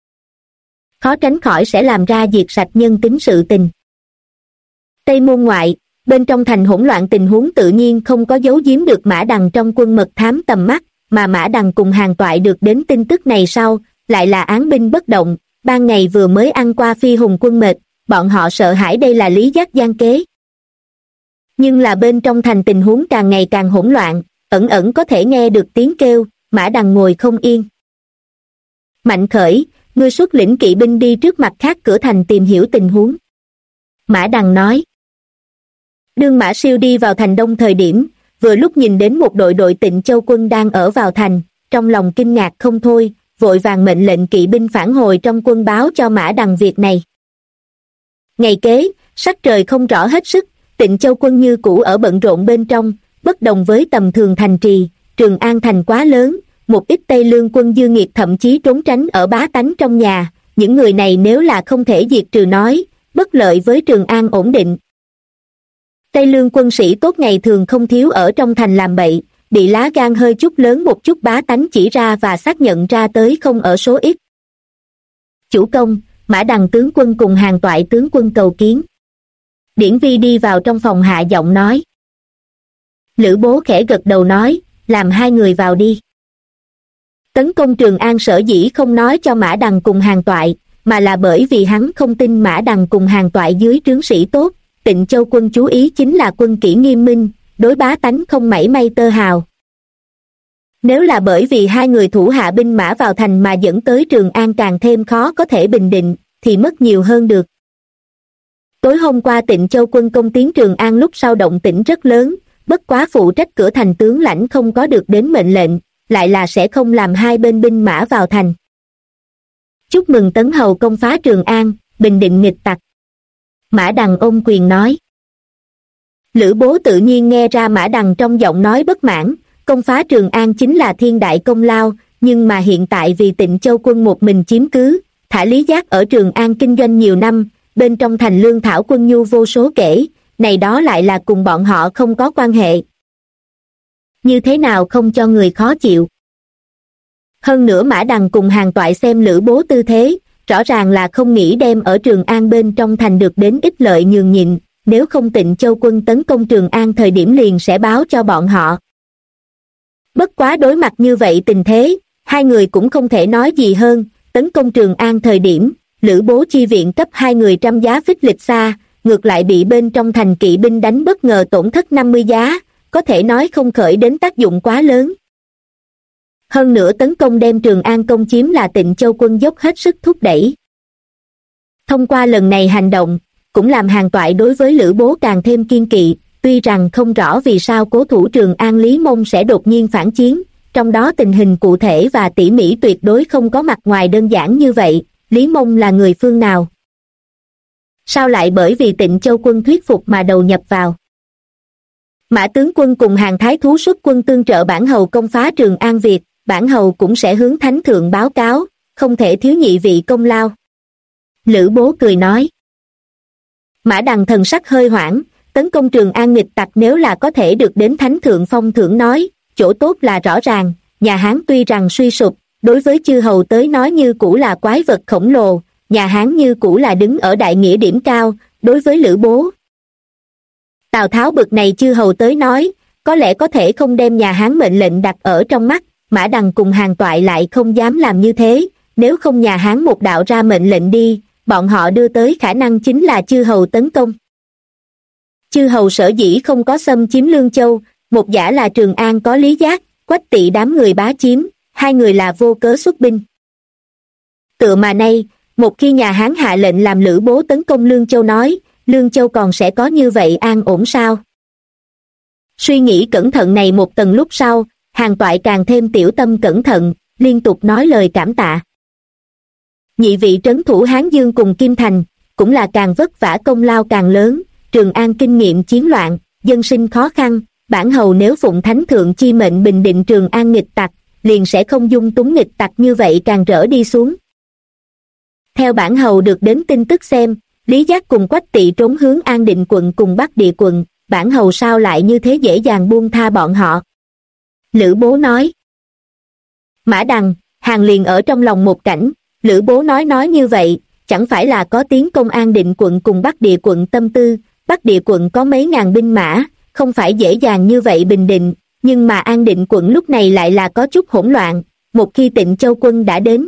Khó tránh khỏi sẽ làm ra diệt sạch nhân tính sự tình. Tây môn ngoại, bên trong thành hỗn loạn tình huống tự nhiên không có giấu giếm được Mã Đằng trong quân mật thám tầm mắt, mà Mã Đằng cùng Hàn Toại được đến tin tức này sau, lại là án binh bất động, ban ngày vừa mới ăn qua phi hùng quân mệt, bọn họ sợ hãi đây là Lý Giác gian kế. Nhưng là bên trong thành tình huống càng ngày càng hỗn loạn, ẩn ẩn có thể nghe được tiếng kêu, Mã Đằng ngồi không yên. Mạnh Khởi, ngươi xuất lĩnh kỵ binh đi trước mặt khác cửa thành tìm hiểu tình huống. Mã Đằng nói. Đương Mã Siêu đi vào thành đông thời điểm, vừa lúc nhìn đến một đội Tịnh Châu quân đang ở vào thành, trong lòng kinh ngạc không thôi, vội vàng mệnh lệnh kỵ binh phản hồi trong quân báo cho Mã Đằng việc này. Ngày kế, sắc trời không rõ hết sức, Tịnh Châu quân như cũ ở bận rộn bên trong, bất đồng với tầm thường thành trì, Trường An thành quá lớn, một ít Tây Lương quân dư nghiệt thậm chí trốn tránh ở bá tánh trong nhà, những người này nếu là không thể diệt trừ nói, bất lợi với Trường An ổn định. Tây Lương quân sĩ tốt ngày thường không thiếu ở trong thành làm bậy, bị lá gan hơi chút lớn một chút bá tánh chỉ ra và xác nhận ra tới không ở số ít. Chủ công, Mã Đằng tướng quân cùng Hàn Toại tướng quân cầu kiến. Điển Vi đi vào trong phòng hạ giọng nói. Lữ Bố khẽ gật đầu nói, làm hai người vào đi. Tấn công Trường An sở dĩ không nói cho Mã Đằng cùng Hàn Toại, mà là bởi vì hắn không tin Mã Đằng cùng Hàn Toại dưới trướng sĩ tốt. Tịnh Châu quân chú ý chính là quân kỷ nghiêm minh, đối bá tánh không mảy may tơ hào. Nếu là bởi vì hai người thủ hạ binh mã vào thành mà dẫn tới Trường An càng thêm khó có thể bình định, thì mất nhiều hơn được. Tối hôm qua Tịnh Châu quân công tiến Trường An lúc sau động tĩnh rất lớn, bất quá phụ trách cửa thành tướng lãnh không có được đến mệnh lệnh, lại là sẽ không làm hai bên binh mã vào thành. Chúc mừng Tấn Hầu công phá Trường An, bình định nghịch tặc. Mã Đằng ôm quyền nói. Lữ Bố tự nhiên nghe ra Mã Đằng trong giọng nói bất mãn, công phá Trường An chính là thiên đại công lao, nhưng mà hiện tại vì Tịnh Châu quân một mình chiếm cứ, thả Lý Giác ở Trường An kinh doanh nhiều năm, bên trong thành lương thảo quân nhu vô số kể, này đó lại là cùng bọn họ không có quan hệ. Như thế nào không cho người khó chịu. Hơn nữa Mã Đằng cùng Hàn Toại xem Lữ Bố tư thế, rõ ràng là không nghĩ đem ở Trường An bên trong thành được đến ích lợi nhường nhịn, nếu không Tịnh Châu quân tấn công Trường An thời điểm liền sẽ báo cho bọn họ. Bất quá đối mặt như vậy tình thế, hai người cũng không thể nói gì hơn, tấn công Trường An thời điểm, Lữ Bố chi viện cấp hai người trăm giá phích lịch xa, ngược lại bị bên trong thành kỵ binh đánh bất ngờ tổn thất 50 giá, có thể nói không khởi đến tác dụng quá lớn. Hơn nữa tấn công đem Trường An công chiếm là Tịnh Châu quân dốc hết sức thúc đẩy. Thông qua lần này hành động, cũng làm Hàn Toại đối với Lữ Bố càng thêm kiên kỵ, tuy rằng không rõ vì sao cố thủ Trường An Lý Mông sẽ đột nhiên phản chiến, trong đó tình hình cụ thể và tỉ mỉ tuyệt đối không có mặt ngoài đơn giản như vậy, Lý Mông là người phương nào? Sao lại bởi vì Tịnh Châu quân thuyết phục mà đầu nhập vào? Mã tướng quân cùng Hàn Thái Thú xuất quân tương trợ bản hầu công phá Trường An Việt, bản hầu cũng sẽ hướng thánh thượng báo cáo, không thể thiếu nhị vị công lao. Lữ Bố cười nói. Mã Đằng thần sắc hơi hoảng, tấn công Trường An nghịch tặc nếu là có thể được đến thánh thượng phong thưởng nói, chỗ tốt là rõ ràng, nhà Hán tuy rằng suy sụp, đối với chư hầu tới nói như cũ là quái vật khổng lồ, nhà Hán như cũ là đứng ở đại nghĩa điểm cao, đối với Lữ Bố. Tào Tháo bực này chư hầu tới nói, có lẽ có thể không đem nhà Hán mệnh lệnh đặt ở trong mắt, Mã Đằng cùng Hàn Toại lại không dám làm như thế, nếu không nhà Hán một đạo ra mệnh lệnh đi, bọn họ đưa tới khả năng chính là chư hầu tấn công. Chư hầu sở dĩ không có xâm chiếm Lương Châu, một giả là Trường An có Lý Giác, Quách Tỵ đám người bá chiếm, hai người là vô cớ xuất binh. Tựa mà nay, một khi nhà Hán hạ lệnh làm Lữ Bố tấn công Lương Châu nói, Lương Châu còn sẽ có như vậy an ổn sao? Suy nghĩ cẩn thận này một tầng lúc sau, Hàn Toại càng thêm tiểu tâm cẩn thận, liên tục nói lời cảm tạ. Nhị vị trấn thủ Hán Dương cùng Kim Thành, cũng là càng vất vả công lao càng lớn, Trường An kinh nghiệm chiến loạn, dân sinh khó khăn, bản hầu nếu phụng thánh thượng chi mệnh bình định Trường An nghịch tặc, liền sẽ không dung túng nghịch tặc như vậy càng rỡ đi xuống. Theo bản hầu được đến tin tức xem, Lý Giác cùng Quách Tỵ trốn hướng An Định quận cùng Bắc Địa quận, bản hầu sao lại như thế dễ dàng buông tha bọn họ? Lữ Bố nói. Mã Đằng, Hàn liền ở trong lòng một cảnh, Lữ Bố nói như vậy, chẳng phải là có tiếng công An Định quận cùng Bắc Địa quận tâm tư, Bắc Địa quận có mấy ngàn binh mã, không phải dễ dàng như vậy bình định, nhưng mà An Định quận lúc này lại là có chút hỗn loạn, một khi Tịnh Châu quân đã đến.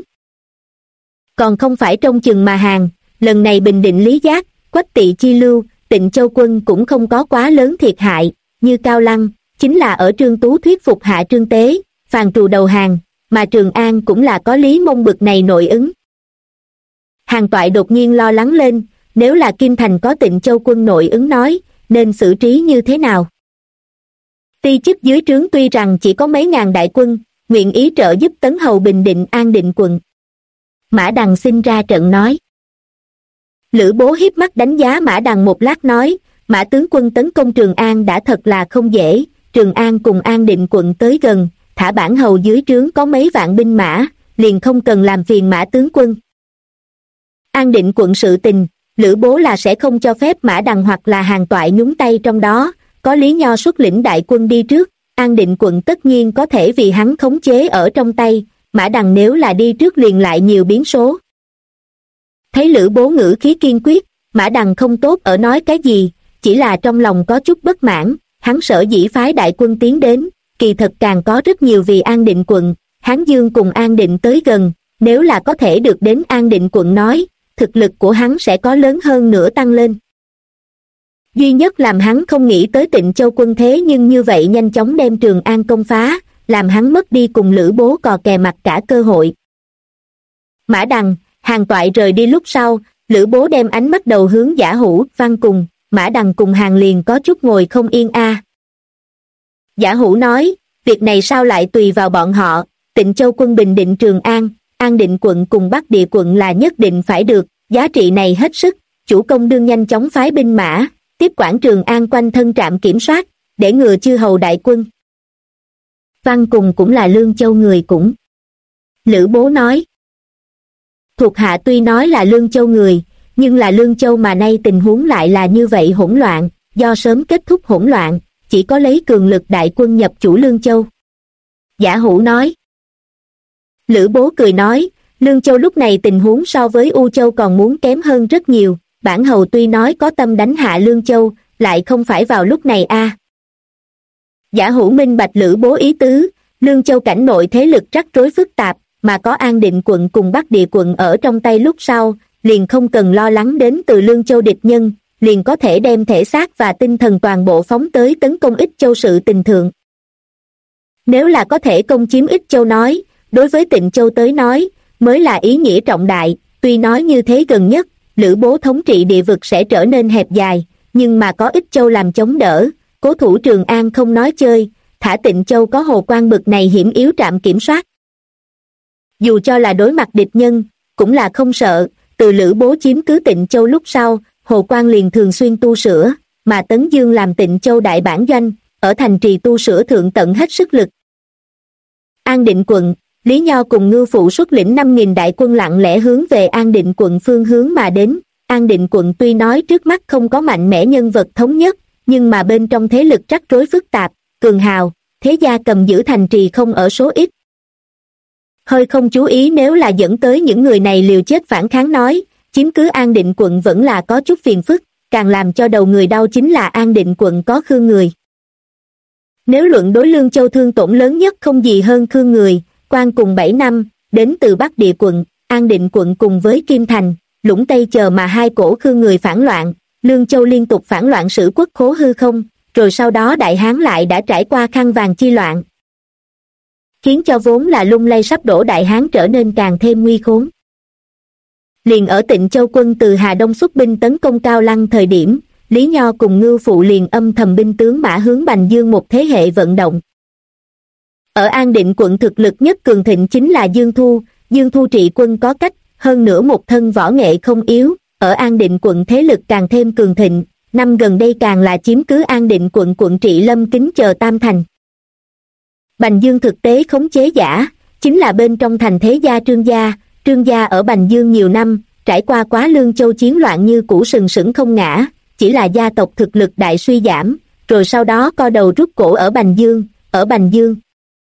Còn không phải trông chừng mà Hàn, lần này bình định Lý Giác, Quách Tỵ chi lưu, Tịnh Châu quân cũng không có quá lớn thiệt hại, như Cao Lăng, chính là ở Trương Tú thuyết phục hạ Trương Tế, phàn trù đầu hàng, mà Trường An cũng là có Lý Mông bực này nội ứng. Hàn Toại đột nhiên lo lắng lên, nếu là Kim Thành có Tịnh Châu quân nội ứng nói, nên xử trí như thế nào? Ti chức dưới trướng tuy rằng chỉ có mấy ngàn đại quân, nguyện ý trợ giúp Tấn Hầu bình định An Định quận. Mã Đằng xin ra trận nói. Lữ Bố hiếp mắt đánh giá Mã Đằng một lát nói, Mã tướng quân tấn công Trường An đã thật là không dễ, Trường An cùng An Định quận tới gần, thả bản hầu dưới trướng có mấy vạn binh mã, liền không cần làm phiền Mã tướng quân. An Định quận sự tình, Lữ Bố là sẽ không cho phép Mã Đằng hoặc là Hàn Toại nhúng tay trong đó, có Lý Nho xuất lĩnh đại quân đi trước, An Định quận tất nhiên có thể vì hắn khống chế ở trong tay, Mã Đằng nếu là đi trước liền lại nhiều biến số. Thấy Lữ Bố ngữ khí kiên quyết, Mã Đằng không tốt ở nói cái gì, chỉ là trong lòng có chút bất mãn, hắn sở dĩ phái đại quân tiến đến, kỳ thật càng có rất nhiều vì An Định quận, Hán Dương cùng An Định tới gần, nếu là có thể được đến An Định quận nói, thực lực của hắn sẽ có lớn hơn nữa tăng lên. Duy nhất làm hắn không nghĩ tới Tịnh Châu quân thế nhưng như vậy nhanh chóng đem Trường An công phá, làm hắn mất đi cùng Lữ Bố cò kè mặt cả cơ hội. Mã Đằng, Hàn Toại rời đi lúc sau, Lữ Bố đem ánh mắt đầu hướng Giả Hữu, Văn Cùng, Mã Đằng cùng Hàn liền có chút ngồi không yên a. Giả Hữu nói, việc này sao lại tùy vào bọn họ, Tịnh Châu quân bình định Trường An, An Định quận cùng Bắc Địa quận là nhất định phải được, giá trị này hết sức, chủ công đương nhanh chóng phái binh mã, tiếp quản Trường An quanh thân trạm kiểm soát, để ngừa chư hầu đại quân. Văn Cùng cũng là Lương Châu người cũng. Lữ Bố nói. Thuộc hạ tuy nói là Lương Châu người, nhưng là Lương Châu mà nay tình huống lại là như vậy hỗn loạn, do sớm kết thúc hỗn loạn, chỉ có lấy cường lực đại quân nhập chủ Lương Châu. Giả Hữu nói. Lữ Bố cười nói, Lương Châu lúc này tình huống so với U Châu còn muốn kém hơn rất nhiều, bản hầu tuy nói có tâm đánh hạ Lương Châu, lại không phải vào lúc này a. Giả Hữu minh bạch Lữ Bố ý tứ, Lương Châu cảnh nội thế lực rắc rối phức tạp, mà có An Định quận cùng Bắc Địa quận ở trong tay lúc sau, liền không cần lo lắng đến từ Lương Châu địch nhân, liền có thể đem thể xác và tinh thần toàn bộ phóng tới tấn công Ích Châu sự tình thượng. Nếu là có thể công chiếm Ích Châu nói, đối với Tịnh Châu tới nói, mới là ý nghĩa trọng đại, tuy nói như thế gần nhất, Lữ Bố thống trị địa vực sẽ trở nên hẹp dài, nhưng mà có Ích Châu làm chống đỡ, cố thủ Trường An không nói chơi, thả Tịnh Châu có Hồ Quan bực này hiểm yếu trạm kiểm soát. Dù cho là đối mặt địch nhân, cũng là không sợ, từ Lữ Bố chiếm cứ Tịnh Châu lúc sau, Hồ Quan liền thường xuyên tu sửa, mà Tấn Dương làm Tịnh Châu đại bản doanh, ở thành trì tu sửa thượng tận hết sức lực. An Định quận, Lý Nho cùng Ngưu Phụ xuất lĩnh 5.000 đại quân lặng lẽ hướng về An Định quận phương hướng mà đến. An Định quận tuy nói trước mắt không có mạnh mẽ nhân vật thống nhất, nhưng mà bên trong thế lực rắc rối phức tạp, cường hào, thế gia cầm giữ thành trì không ở số ít. Hơi không chú ý nếu là dẫn tới những người này liều chết phản kháng nói, chiếm cứ An Định quận vẫn là có chút phiền phức, càng làm cho đầu người đau chính là An Định quận có Khương người. Nếu luận đối Lương Châu thương tổn lớn nhất không gì hơn Khương người, quan cùng 7 năm, đến từ Bắc Địa quận, An Định quận cùng với Kim Thành, Lũng Tây chờ mà hai cổ Khương người phản loạn, Lương Châu liên tục phản loạn sử quốc khố hư không, rồi sau đó Đại Hán lại đã trải qua khăn vàng chi loạn, khiến cho vốn là lung lay sắp đổ Đại Hán trở nên càng thêm nguy khốn. Liền ở Tịnh Châu quân từ Hà Đông xuất binh tấn công Cao Lăng thời điểm, Lý Nho cùng Ngưu Phụ liền âm thầm binh tướng mã hướng Bành Dương một thế hệ vận động. Ở An Định quận thực lực nhất cường thịnh chính là Dương Thu trị quân có cách, hơn nữa một thân võ nghệ không yếu, ở An Định quận thế lực càng thêm cường thịnh, năm gần đây càng là chiếm cứ An Định quận quận trị Lâm Kính chờ tam thành. Bành Dương thực tế khống chế giả, chính là bên trong thành thế gia Trương gia ở Bành Dương nhiều năm, trải qua quá Lương Châu chiến loạn như cũ sừng sững không ngã, chỉ là gia tộc thực lực đại suy giảm, rồi sau đó co đầu rút cổ ở Bành Dương.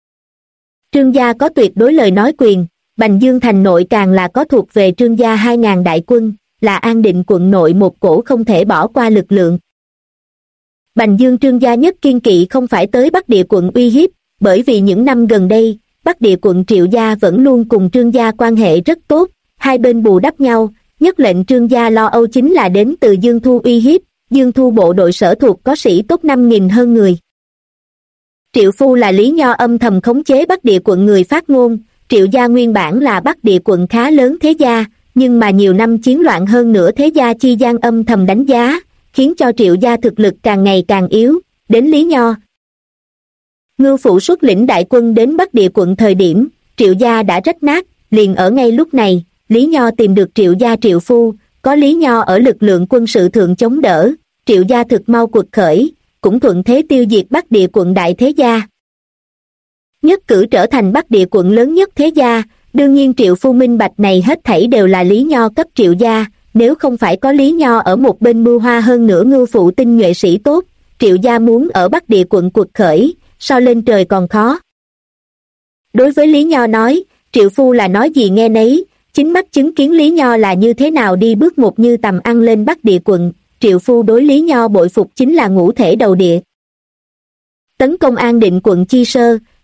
Trương gia có tuyệt đối lời nói quyền, Bành Dương thành nội càng là có thuộc về Trương gia 2.000 đại quân, là An Định quận nội một cổ không thể bỏ qua lực lượng. Bành Dương Trương gia nhất kiên kỵ không phải tới Bắc Địa quận uy hiếp, bởi vì những năm gần đây, Bắc Địa quận Triệu gia vẫn luôn cùng Trương gia quan hệ rất tốt, hai bên bù đắp nhau, nhất lệnh Trương gia lo âu chính là đến từ Dương Thu uy hiếp, Dương Thu bộ đội sở thuộc có sĩ tốt 5.000 hơn người. Triệu Phu là Lý Nho âm thầm khống chế Bắc Địa quận người phát ngôn, Triệu gia nguyên bản là Bắc Địa quận khá lớn thế gia, nhưng mà nhiều năm chiến loạn hơn nữa thế gia chi gian âm thầm đánh giá, khiến cho Triệu gia thực lực càng ngày càng yếu, đến Lý Nho. Ngưu Phụ xuất lĩnh đại quân đến Bắc Địa quận thời điểm, Triệu gia đã rách nát, liền ở ngay lúc này, Lý Nho tìm được Triệu gia Triệu Phu, có Lý Nho ở lực lượng quân sự thượng chống đỡ, Triệu gia thực mau quật khởi, cũng thuận thế tiêu diệt Bắc Địa quận đại thế gia. Nhất cử trở thành Bắc Địa quận lớn nhất thế gia, đương nhiên Triệu Phu minh bạch này hết thảy đều là Lý Nho cấp Triệu gia, nếu không phải có Lý Nho ở một bên mưu hoa hơn nữa Ngưu Phụ tinh nhuệ sĩ tốt, Triệu gia muốn ở Bắc Địa quận quật khởi, so lên trời còn khó. Đối với Lý Nho nói, Triệu Phu là nói gì nghe nấy, chính mắt chứng kiến Lý Nho là như thế nào đi bước một như tầm ăn lên Bắc Địa quận, Triệu Phu đối Lý Nho bội phục chính là ngũ thể đầu địa. Tấn công An Định quận chi sơ,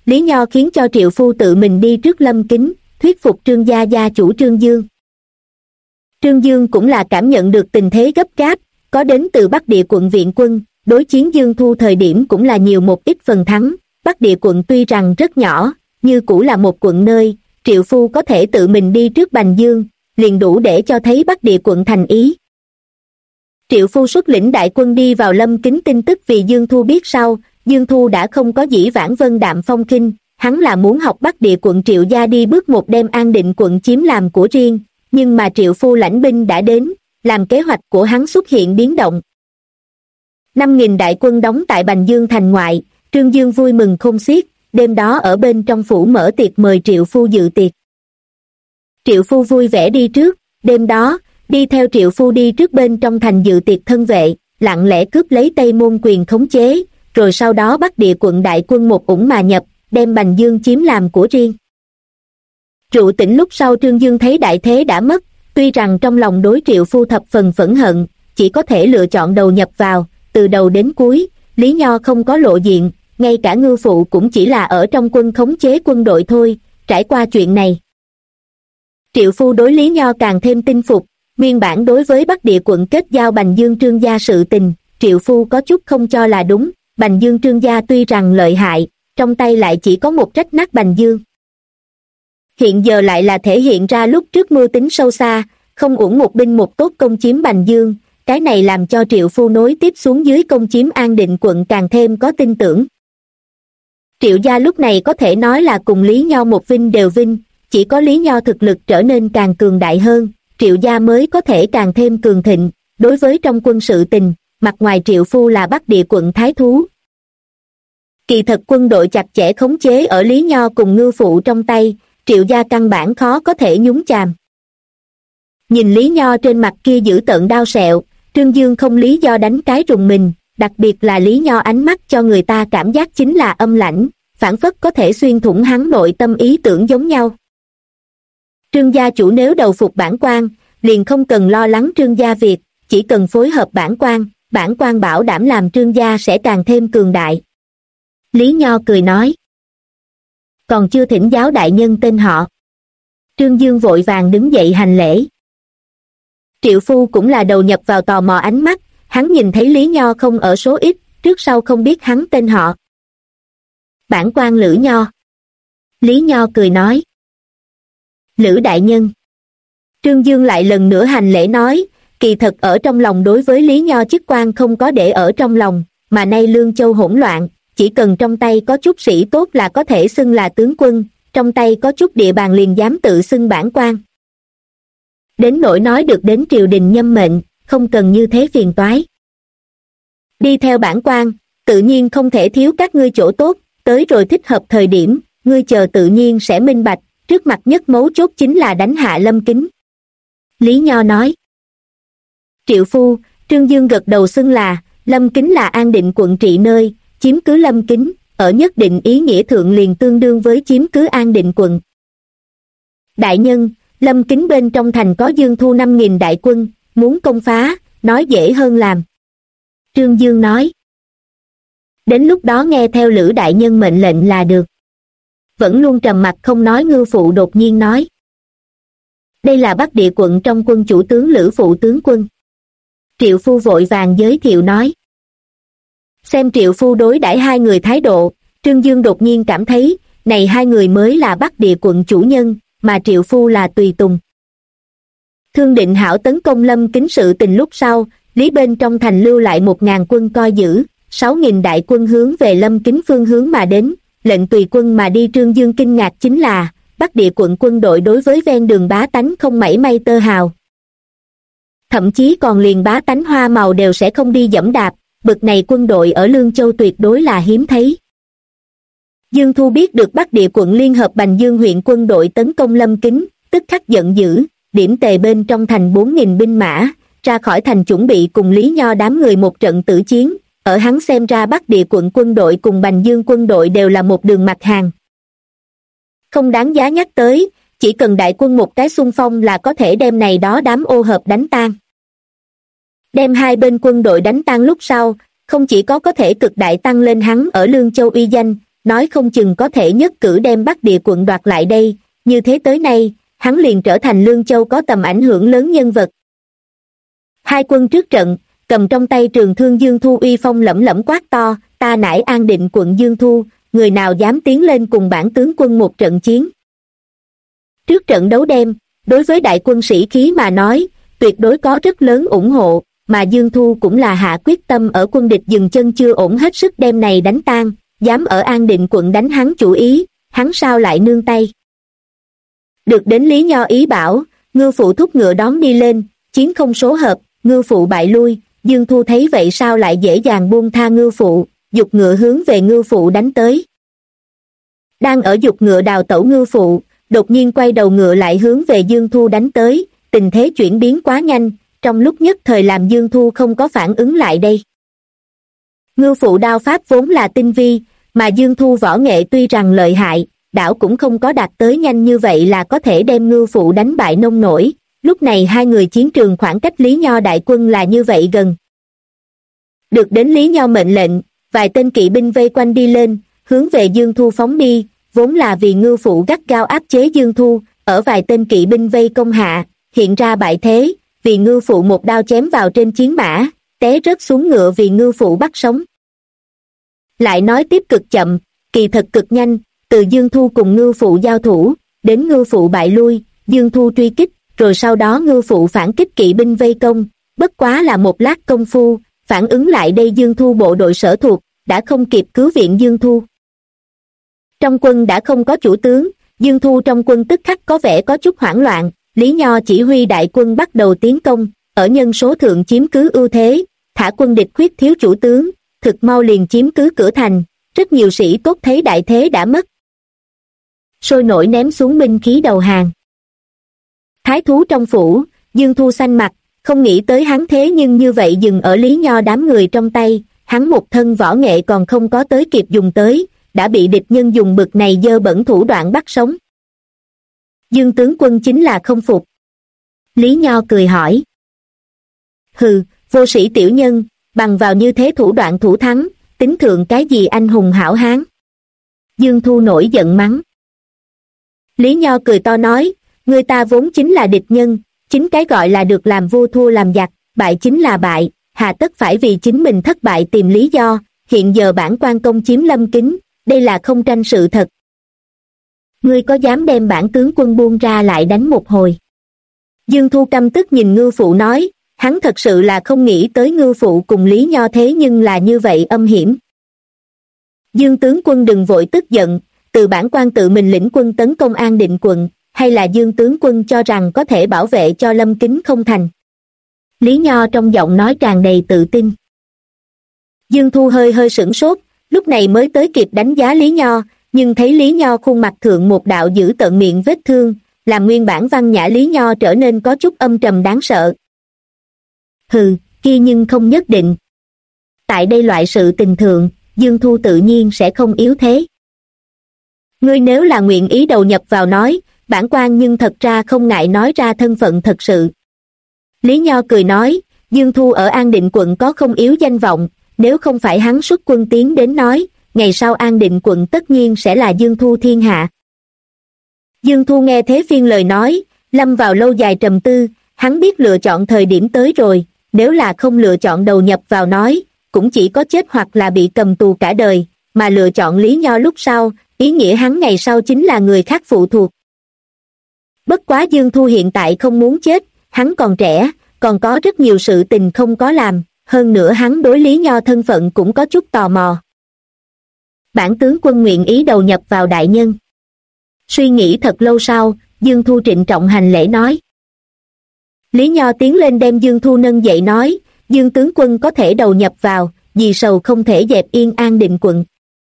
Lý Nho khiến cho Triệu Phu tự mình đi trước Lâm Kính, thuyết phục Trương gia gia chủ Trương Dương. Trương Dương cũng là cảm nhận được tình thế gấp gáp, có đến từ Bắc Địa quận viện quân, đối chiến Dương Thu thời điểm cũng là nhiều một ít phần thắng. Bắc Địa quận tuy rằng rất nhỏ, như cũ là một quận nơi, Triệu Phu có thể tự mình đi trước Bành Dương, liền đủ để cho thấy Bắc Địa quận thành ý. Triệu Phu xuất lĩnh đại quân đi vào Lâm Kính, tin tức vì Dương Thu biết sau, Dương Thu đã không có dĩ vãng vân đạm phong khinh, hắn là muốn học Bắc Địa quận Triệu gia đi bước một đem An Định quận chiếm làm của riêng, nhưng mà Triệu Phu lãnh binh đã đến, làm kế hoạch của hắn xuất hiện biến động. 5.000 đại quân đóng tại Bành Dương thành ngoại, Trương Dương vui mừng không xiết, đêm đó ở bên trong phủ mở tiệc mời Triệu Phu dự tiệc. Triệu Phu vui vẻ đi trước, đêm đó, đi theo Triệu Phu đi trước bên trong thành dự tiệc thân vệ, lặng lẽ cướp lấy Tây Môn quyền khống chế, rồi sau đó Bắc Địa quận đại quân một ủng mà nhập, đem Bành Dương chiếm làm của riêng. Rượu tỉnh lúc sau Trương Dương thấy đại thế đã mất, tuy rằng trong lòng đối Triệu Phu thập phần phẫn hận, chỉ có thể lựa chọn đầu nhập vào, từ đầu đến cuối, Lý Nho không có lộ diện, ngay cả Ngưu Phụ cũng chỉ là ở trong quân khống chế quân đội thôi. Trải qua chuyện này, Triệu Phu đối Lý Nho càng thêm tin phục, nguyên bản đối với Bắc Địa quận kết giao Bành Dương Trương gia sự tình, Triệu Phu có chút không cho là đúng. Bành Dương Trương gia tuy rằng lợi hại, trong tay lại chỉ có một rách nát Bành Dương. Hiện giờ lại là thể hiện ra lúc trước mưu tính sâu xa, không uổng một binh một tốt công chiếm Bành Dương, cái này làm cho Triệu Phu nối tiếp xuống dưới công chiếm An Định quận càng thêm có tin tưởng. Triệu gia lúc này có thể nói là cùng Lý Nho một vinh đều vinh, chỉ có Lý Nho thực lực trở nên càng cường đại hơn, Triệu gia mới có thể càng thêm cường thịnh. Đối với trong quân sự tình, mặt ngoài Triệu Phu là Bắc Địa quận thái thú, kỳ thật quân đội chặt chẽ khống chế ở Lý Nho cùng Ngưu Phụ trong tay, Triệu gia căn bản khó có thể nhúng chàm. Nhìn Lý Nho trên mặt kia dữ tợn đau sẹo, Trương Dương không lý do đánh cái rùng mình, đặc biệt là Lý Nho ánh mắt cho người ta cảm giác chính là âm lãnh, phảng phất có thể xuyên thủng hắn nội tâm ý tưởng giống nhau. Trương gia chủ nếu đầu phục bản quan, liền không cần lo lắng Trương gia việc, chỉ cần phối hợp bản quan bảo đảm làm Trương gia sẽ càng thêm cường đại. Lý Nho cười nói. Còn chưa thỉnh giáo đại nhân tên họ. Trương Dương vội vàng đứng dậy hành lễ. Triệu Phu cũng là đầu nhập vào tò mò ánh mắt, hắn nhìn thấy Lý Nho không ở số ít, trước sau không biết hắn tên họ. Bản quan Lữ Nho. Lý Nho cười nói. Lữ đại nhân. Trương Dương lại lần nữa hành lễ nói, kỳ thật ở trong lòng đối với Lý Nho chức quan không có để ở trong lòng, mà nay Lương Châu hỗn loạn, chỉ cần trong tay có chút sĩ tốt là có thể xưng là tướng quân, trong tay có chút địa bàn liền dám tự xưng bản quan. Đến nỗi nói được đến triều đình nhâm mệnh, không cần như thế phiền toái. Đi theo bản quan, tự nhiên không thể thiếu các ngươi chỗ tốt, tới rồi thích hợp thời điểm, ngươi chờ tự nhiên sẽ minh bạch, trước mặt nhất mấu chốt chính là đánh hạ Lâm Kính. Lý Nho nói. Triệu Phu, Trương Dương gật đầu xưng là, Lâm Kính là An Định quận trị nơi, chiếm cứ Lâm Kính, ở nhất định ý nghĩa thượng liền tương đương với chiếm cứ An Định quận. Đại nhân, Lâm Kính bên trong thành có Dương Thu 5.000 đại quân, muốn công phá, nói dễ hơn làm. Trương Dương nói. Đến lúc đó nghe theo Lữ đại nhân mệnh lệnh là được. Vẫn luôn trầm mặc không nói Ngưu Phụ đột nhiên nói. Đây là Bắc Địa quận trong quân chủ tướng Lữ Phụ tướng quân. Triệu Phu vội vàng giới thiệu nói. Xem Triệu Phu đối đãi hai người thái độ, Trương Dương đột nhiên cảm thấy, này hai người mới là Bắc Địa quận chủ nhân, mà Triệu Phu là tùy tùng. Thương định hảo tấn công Lâm Kính sự tình lúc sau, Lý bên trong thành lưu lại 1.000 quân coi giữ, 6.000 đại quân hướng về Lâm Kính phương hướng mà đến, lệnh tùy quân mà đi. Trương Dương kinh ngạc chính là, Bắc Địa quận quân đội đối với ven đường bá tánh không mảy may tơ hào. Thậm chí còn liền bá tánh hoa màu đều sẽ không đi dẫm đạp, bực này quân đội ở Lương Châu tuyệt đối là hiếm thấy. Dương Thu biết được Bắc Địa quận liên hợp Bành Dương huyện quân đội tấn công Lâm Kính, tức khắc giận dữ, điểm tề bên trong thành 4.000 binh mã, ra khỏi thành chuẩn bị cùng Lý Nho đám người một trận tử chiến. Ở hắn xem ra Bắc Địa quận quân đội cùng Bành Dương quân đội đều là một đường mặt hàng, không đáng giá nhắc tới, chỉ cần đại quân một cái xung phong là có thể đem này đó đám ô hợp đánh tan. Đem hai bên quân đội đánh tan lúc sau, không chỉ có thể cực đại tăng lên hắn ở Lương Châu uy danh, nói không chừng có thể nhất cử đem Bắc Địa quận đoạt lại đây, như thế tới nay, hắn liền trở thành Lương Châu có tầm ảnh hưởng lớn nhân vật. Hai quân trước trận, cầm trong tay trường thương Dương Thu uy phong lẫm lẫm quát to, ta nải An Định quận Dương Thu, người nào dám tiến lên cùng bản tướng quân một trận chiến. Trước trận đấu đem, đối với đại quân sĩ khí mà nói, tuyệt đối có rất lớn ủng hộ, mà Dương Thu cũng là hạ quyết tâm ở quân địch dừng chân chưa ổn hết sức đem này đánh tan, dám ở An Định quận đánh hắn chủ ý, hắn sao lại nương tay. Được đến Lý Nho ý bảo, Ngưu Phụ thúc ngựa đón đi lên, chiến không số hợp, Ngưu Phụ bại lui, Dương Thu thấy vậy sao lại dễ dàng buông tha Ngưu Phụ, giục ngựa hướng về Ngưu Phụ đánh tới. Đang ở giục ngựa đào tẩu Ngưu Phụ, đột nhiên quay đầu ngựa lại hướng về Dương Thu đánh tới, tình thế chuyển biến quá nhanh, trong lúc nhất thời làm Dương Thu không có phản ứng lại đây. Ngưu Phụ đao pháp vốn là tinh vi, mà Dương Thu võ nghệ tuy rằng lợi hại, đảo cũng không có đạt tới nhanh như vậy là có thể đem Ngưu Phụ đánh bại nông nổi. Lúc này hai người chiến trường khoảng cách Lý Nho đại quân là như vậy gần. Được đến Lý Nho mệnh lệnh, vài tên kỵ binh vây quanh đi lên, hướng về Dương Thu phóng đi, vốn là vì Ngưu Phụ gắt gao áp chế Dương Thu, ở vài tên kỵ binh vây công hạ, hiện ra bại thế, vì Ngưu Phụ một đao chém vào trên chiến mã, té rớt xuống ngựa vì Ngưu Phụ bắt sống. Lại nói tiếp cực chậm, kỳ thật cực nhanh, từ Dương Thu cùng Ngưu Phụ giao thủ, đến Ngưu Phụ bại lui, Dương Thu truy kích, rồi sau đó Ngưu Phụ phản kích kỵ binh vây công, bất quá là một lát công phu, phản ứng lại đây Dương Thu bộ đội sở thuộc, đã không kịp cứu viện Dương Thu. Trong quân đã không có chủ tướng, Dương Thu trong quân tức khắc có vẻ có chút hoảng loạn, Lý Nho chỉ huy đại quân bắt đầu tiến công, ở nhân số thượng chiếm cứ ưu thế, thả quân địch khuyết thiếu chủ tướng, thực mau liền chiếm cứ cửa thành, rất nhiều sĩ tốt thấy đại thế đã mất. Sôi nổi ném xuống binh khí đầu hàng. Thái thú trong phủ, Dương Thu xanh mặt, không nghĩ tới hắn thế nhưng như vậy dừng ở Lý Nho đám người trong tay, hắn một thân võ nghệ còn không có tới kịp dùng tới, đã bị địch nhân dùng bực này dơ bẩn thủ đoạn bắt sống. Dương tướng quân chính là không phục. Lý Nho cười hỏi. Hừ, vô sĩ tiểu nhân, bằng vào như thế thủ đoạn thủ thắng, tính thượng cái gì anh hùng hảo hán. Dương Thu nổi giận mắng. Lý Nho cười to nói, người ta vốn chính là địch nhân, chính cái gọi là được làm vua thua làm giặc, bại chính là bại, hà tất phải vì chính mình thất bại tìm lý do, hiện giờ bản quan công chiếm Lâm Kính, đây là không tranh sự thật. Ngươi có dám đem bản tướng quân buông ra lại đánh một hồi? Dương Thu căm tức nhìn Ngưu Phụ nói, hắn thật sự là không nghĩ tới Ngưu Phụ cùng Lý Nho thế nhưng là như vậy âm hiểm. Dương tướng quân đừng vội tức giận, từ bản quan tự mình lĩnh quân tấn công An Định quận, hay là Dương tướng quân cho rằng có thể bảo vệ cho Lâm Kính không thành? Lý Nho trong giọng nói tràn đầy tự tin. Dương Thu hơi hơi sửng sốt, lúc này mới tới kịp đánh giá Lý Nho, nhưng thấy Lý Nho khuôn mặt thượng một đạo dữ tợn miệng vết thương, làm nguyên bản văn nhã Lý Nho trở nên có chút âm trầm đáng sợ. Hừ, kia nhưng không nhất định. Tại đây loại sự tình thượng, Dương Thu tự nhiên sẽ không yếu thế. Ngươi nếu là nguyện ý đầu nhập vào nói, bản quan nhưng thật ra không ngại nói ra thân phận thật sự. Lý Nho cười nói, Dương Thu ở An Định quận có không yếu danh vọng, nếu không phải hắn xuất quân tiến đến nói, ngày sau An Định quận tất nhiên sẽ là Dương Thu thiên hạ. Dương Thu nghe thế phiên lời nói, lâm vào lâu dài trầm tư, hắn biết lựa chọn thời điểm tới rồi, nếu là không lựa chọn đầu nhập vào nói, cũng chỉ có chết hoặc là bị cầm tù cả đời, mà lựa chọn Lý Nho lúc sau, ý nghĩa hắn ngày sau chính là người khác phụ thuộc. Bất quá Dương Thu hiện tại không muốn chết, hắn còn trẻ, còn có rất nhiều sự tình không có làm, hơn nữa hắn đối Lý Nho thân phận cũng có chút tò mò. Bản tướng quân nguyện ý đầu nhập vào đại nhân. Suy nghĩ thật lâu sau, Dương Thu trịnh trọng hành lễ nói. Lý Nho tiến lên đem Dương Thu nâng dậy nói, Dương tướng quân có thể đầu nhập vào, vì sầu không thể dẹp yên An Định quận.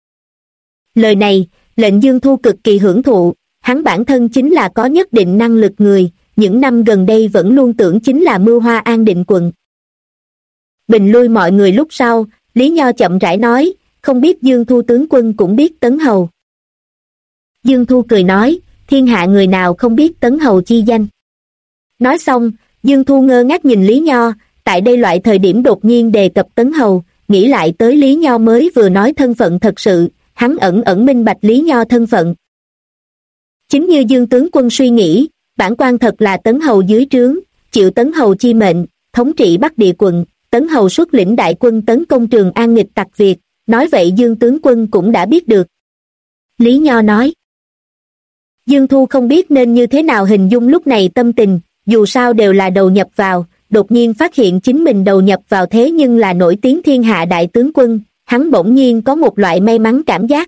Lời này, lệnh Dương Thu cực kỳ hưởng thụ, hắn bản thân chính là có nhất định năng lực người, những năm gần đây vẫn luôn tưởng chính là mưu hoa An Định quận. Bình lui mọi người lúc sau, Lý Nho chậm rãi nói, không biết Dương Thu tướng quân cũng biết Tấn Hầu. Dương Thu cười nói, thiên hạ người nào không biết Tấn Hầu chi danh. Nói xong, Dương Thu ngơ ngác nhìn Lý Nho, tại đây loại thời điểm đột nhiên đề cập Tấn Hầu, nghĩ lại tới Lý Nho mới vừa nói thân phận thật sự, hắn ẩn ẩn minh bạch Lý Nho thân phận. Chính như Dương tướng quân suy nghĩ, bản quan thật là Tấn Hầu dưới trướng, chịu Tấn Hầu chi mệnh, thống trị Bắc Địa quận. Tấn Hầu xuất lĩnh đại quân tấn công Trường An nghịch tặc Việt, nói vậy Dương tướng quân cũng đã biết được. Lý Nho nói. Dương Thu không biết nên như thế nào hình dung lúc này tâm tình, dù sao đều là đầu nhập vào, đột nhiên phát hiện chính mình đầu nhập vào thế nhưng là nổi tiếng thiên hạ đại tướng quân, hắn bỗng nhiên có một loại may mắn cảm giác.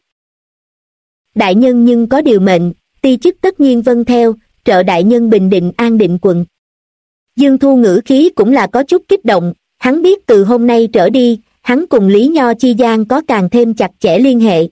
Đại nhân nhưng có điều mệnh, ti chức tất nhiên vâng theo, trợ đại nhân bình định An Định quận. Dương Thu ngữ khí cũng là có chút kích động, hắn biết từ hôm nay trở đi, hắn cùng Lý Nho chi gian có càng thêm chặt chẽ liên hệ.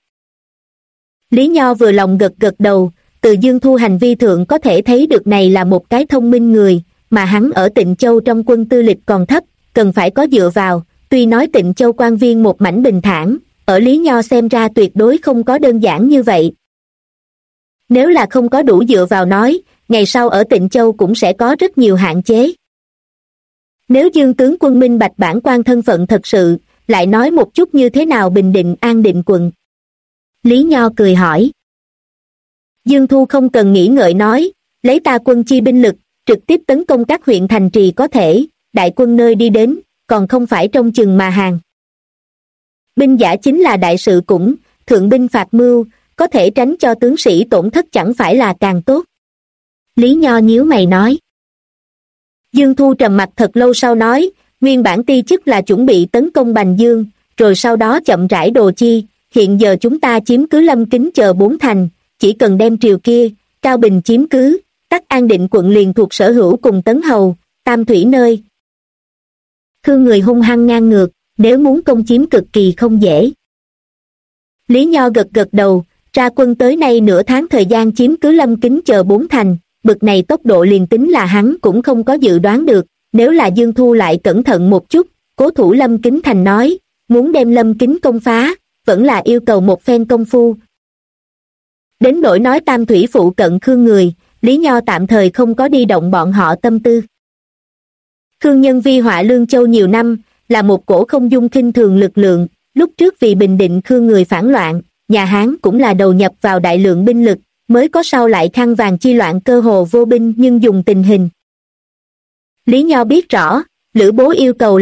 Lý Nho vừa lòng gật gật đầu, từ Dương Thu hành vi thượng có thể thấy được này là một cái thông minh người, mà hắn ở Tịnh Châu trong quân tư lịch còn thấp, cần phải có dựa vào, tuy nói Tịnh Châu quan viên một mảnh bình thản, ở Lý Nho xem ra tuyệt đối không có đơn giản như vậy. Nếu là không có đủ dựa vào nói, ngày sau ở Tịnh Châu cũng sẽ có rất nhiều hạn chế. Nếu Dương tướng quân minh bạch bản quan thân phận thật sự, lại nói một chút như thế nào bình định An Định quận. Lý Nho cười hỏi. Dương Thu không cần nghĩ ngợi nói, lấy ta quân chi binh lực, trực tiếp tấn công các huyện thành trì có thể, đại quân nơi đi đến, còn không phải trông chừng mà hàng. Binh giả chính là đại sự cũng, thượng binh phạt mưu, có thể tránh cho tướng sĩ tổn thất chẳng phải là càng tốt. Lý Nho nhíu mày nói. Dương Thu trầm mặt thật lâu sau nói, nguyên bản ti chức là chuẩn bị tấn công Bành Dương, rồi sau đó chậm rãi đồ chi, hiện giờ chúng ta chiếm cứ Lâm Kính chờ 4 thành, chỉ cần đem triều kia, Cao Bình chiếm cứ, tắc An Định quận liền thuộc sở hữu cùng Tấn Hầu, Tam Thủy nơi. Khương người hung hăng ngang ngược, nếu muốn công chiếm cực kỳ không dễ. Lý Nho gật gật đầu, ra quân tới nay nửa tháng thời gian chiếm cứ Lâm Kính chờ 4 thành, bực này tốc độ liền tính là hắn cũng không có dự đoán được, nếu là Dương Thu lại cẩn thận một chút, cố thủ Lâm Kính thành nói, muốn đem Lâm Kính công phá, vẫn là yêu cầu một phen công phu. Đến nỗi nói Tam Thủy phụ cận Khương người, Lý Nho tạm thời không có đi động bọn họ tâm tư. Khương nhân vi họa Lương Châu nhiều năm, là một cổ không dung khinh thường lực lượng, lúc trước vì bình định Khương người phản loạn, nhà Hán cũng là đầu nhập vào đại lượng binh lực, mới có sau lại khăn vàng chi loạn cơ hồ vô binh nhưng dùng tình hình. Lý Nho biết rõ, Lữ Bố yêu cầu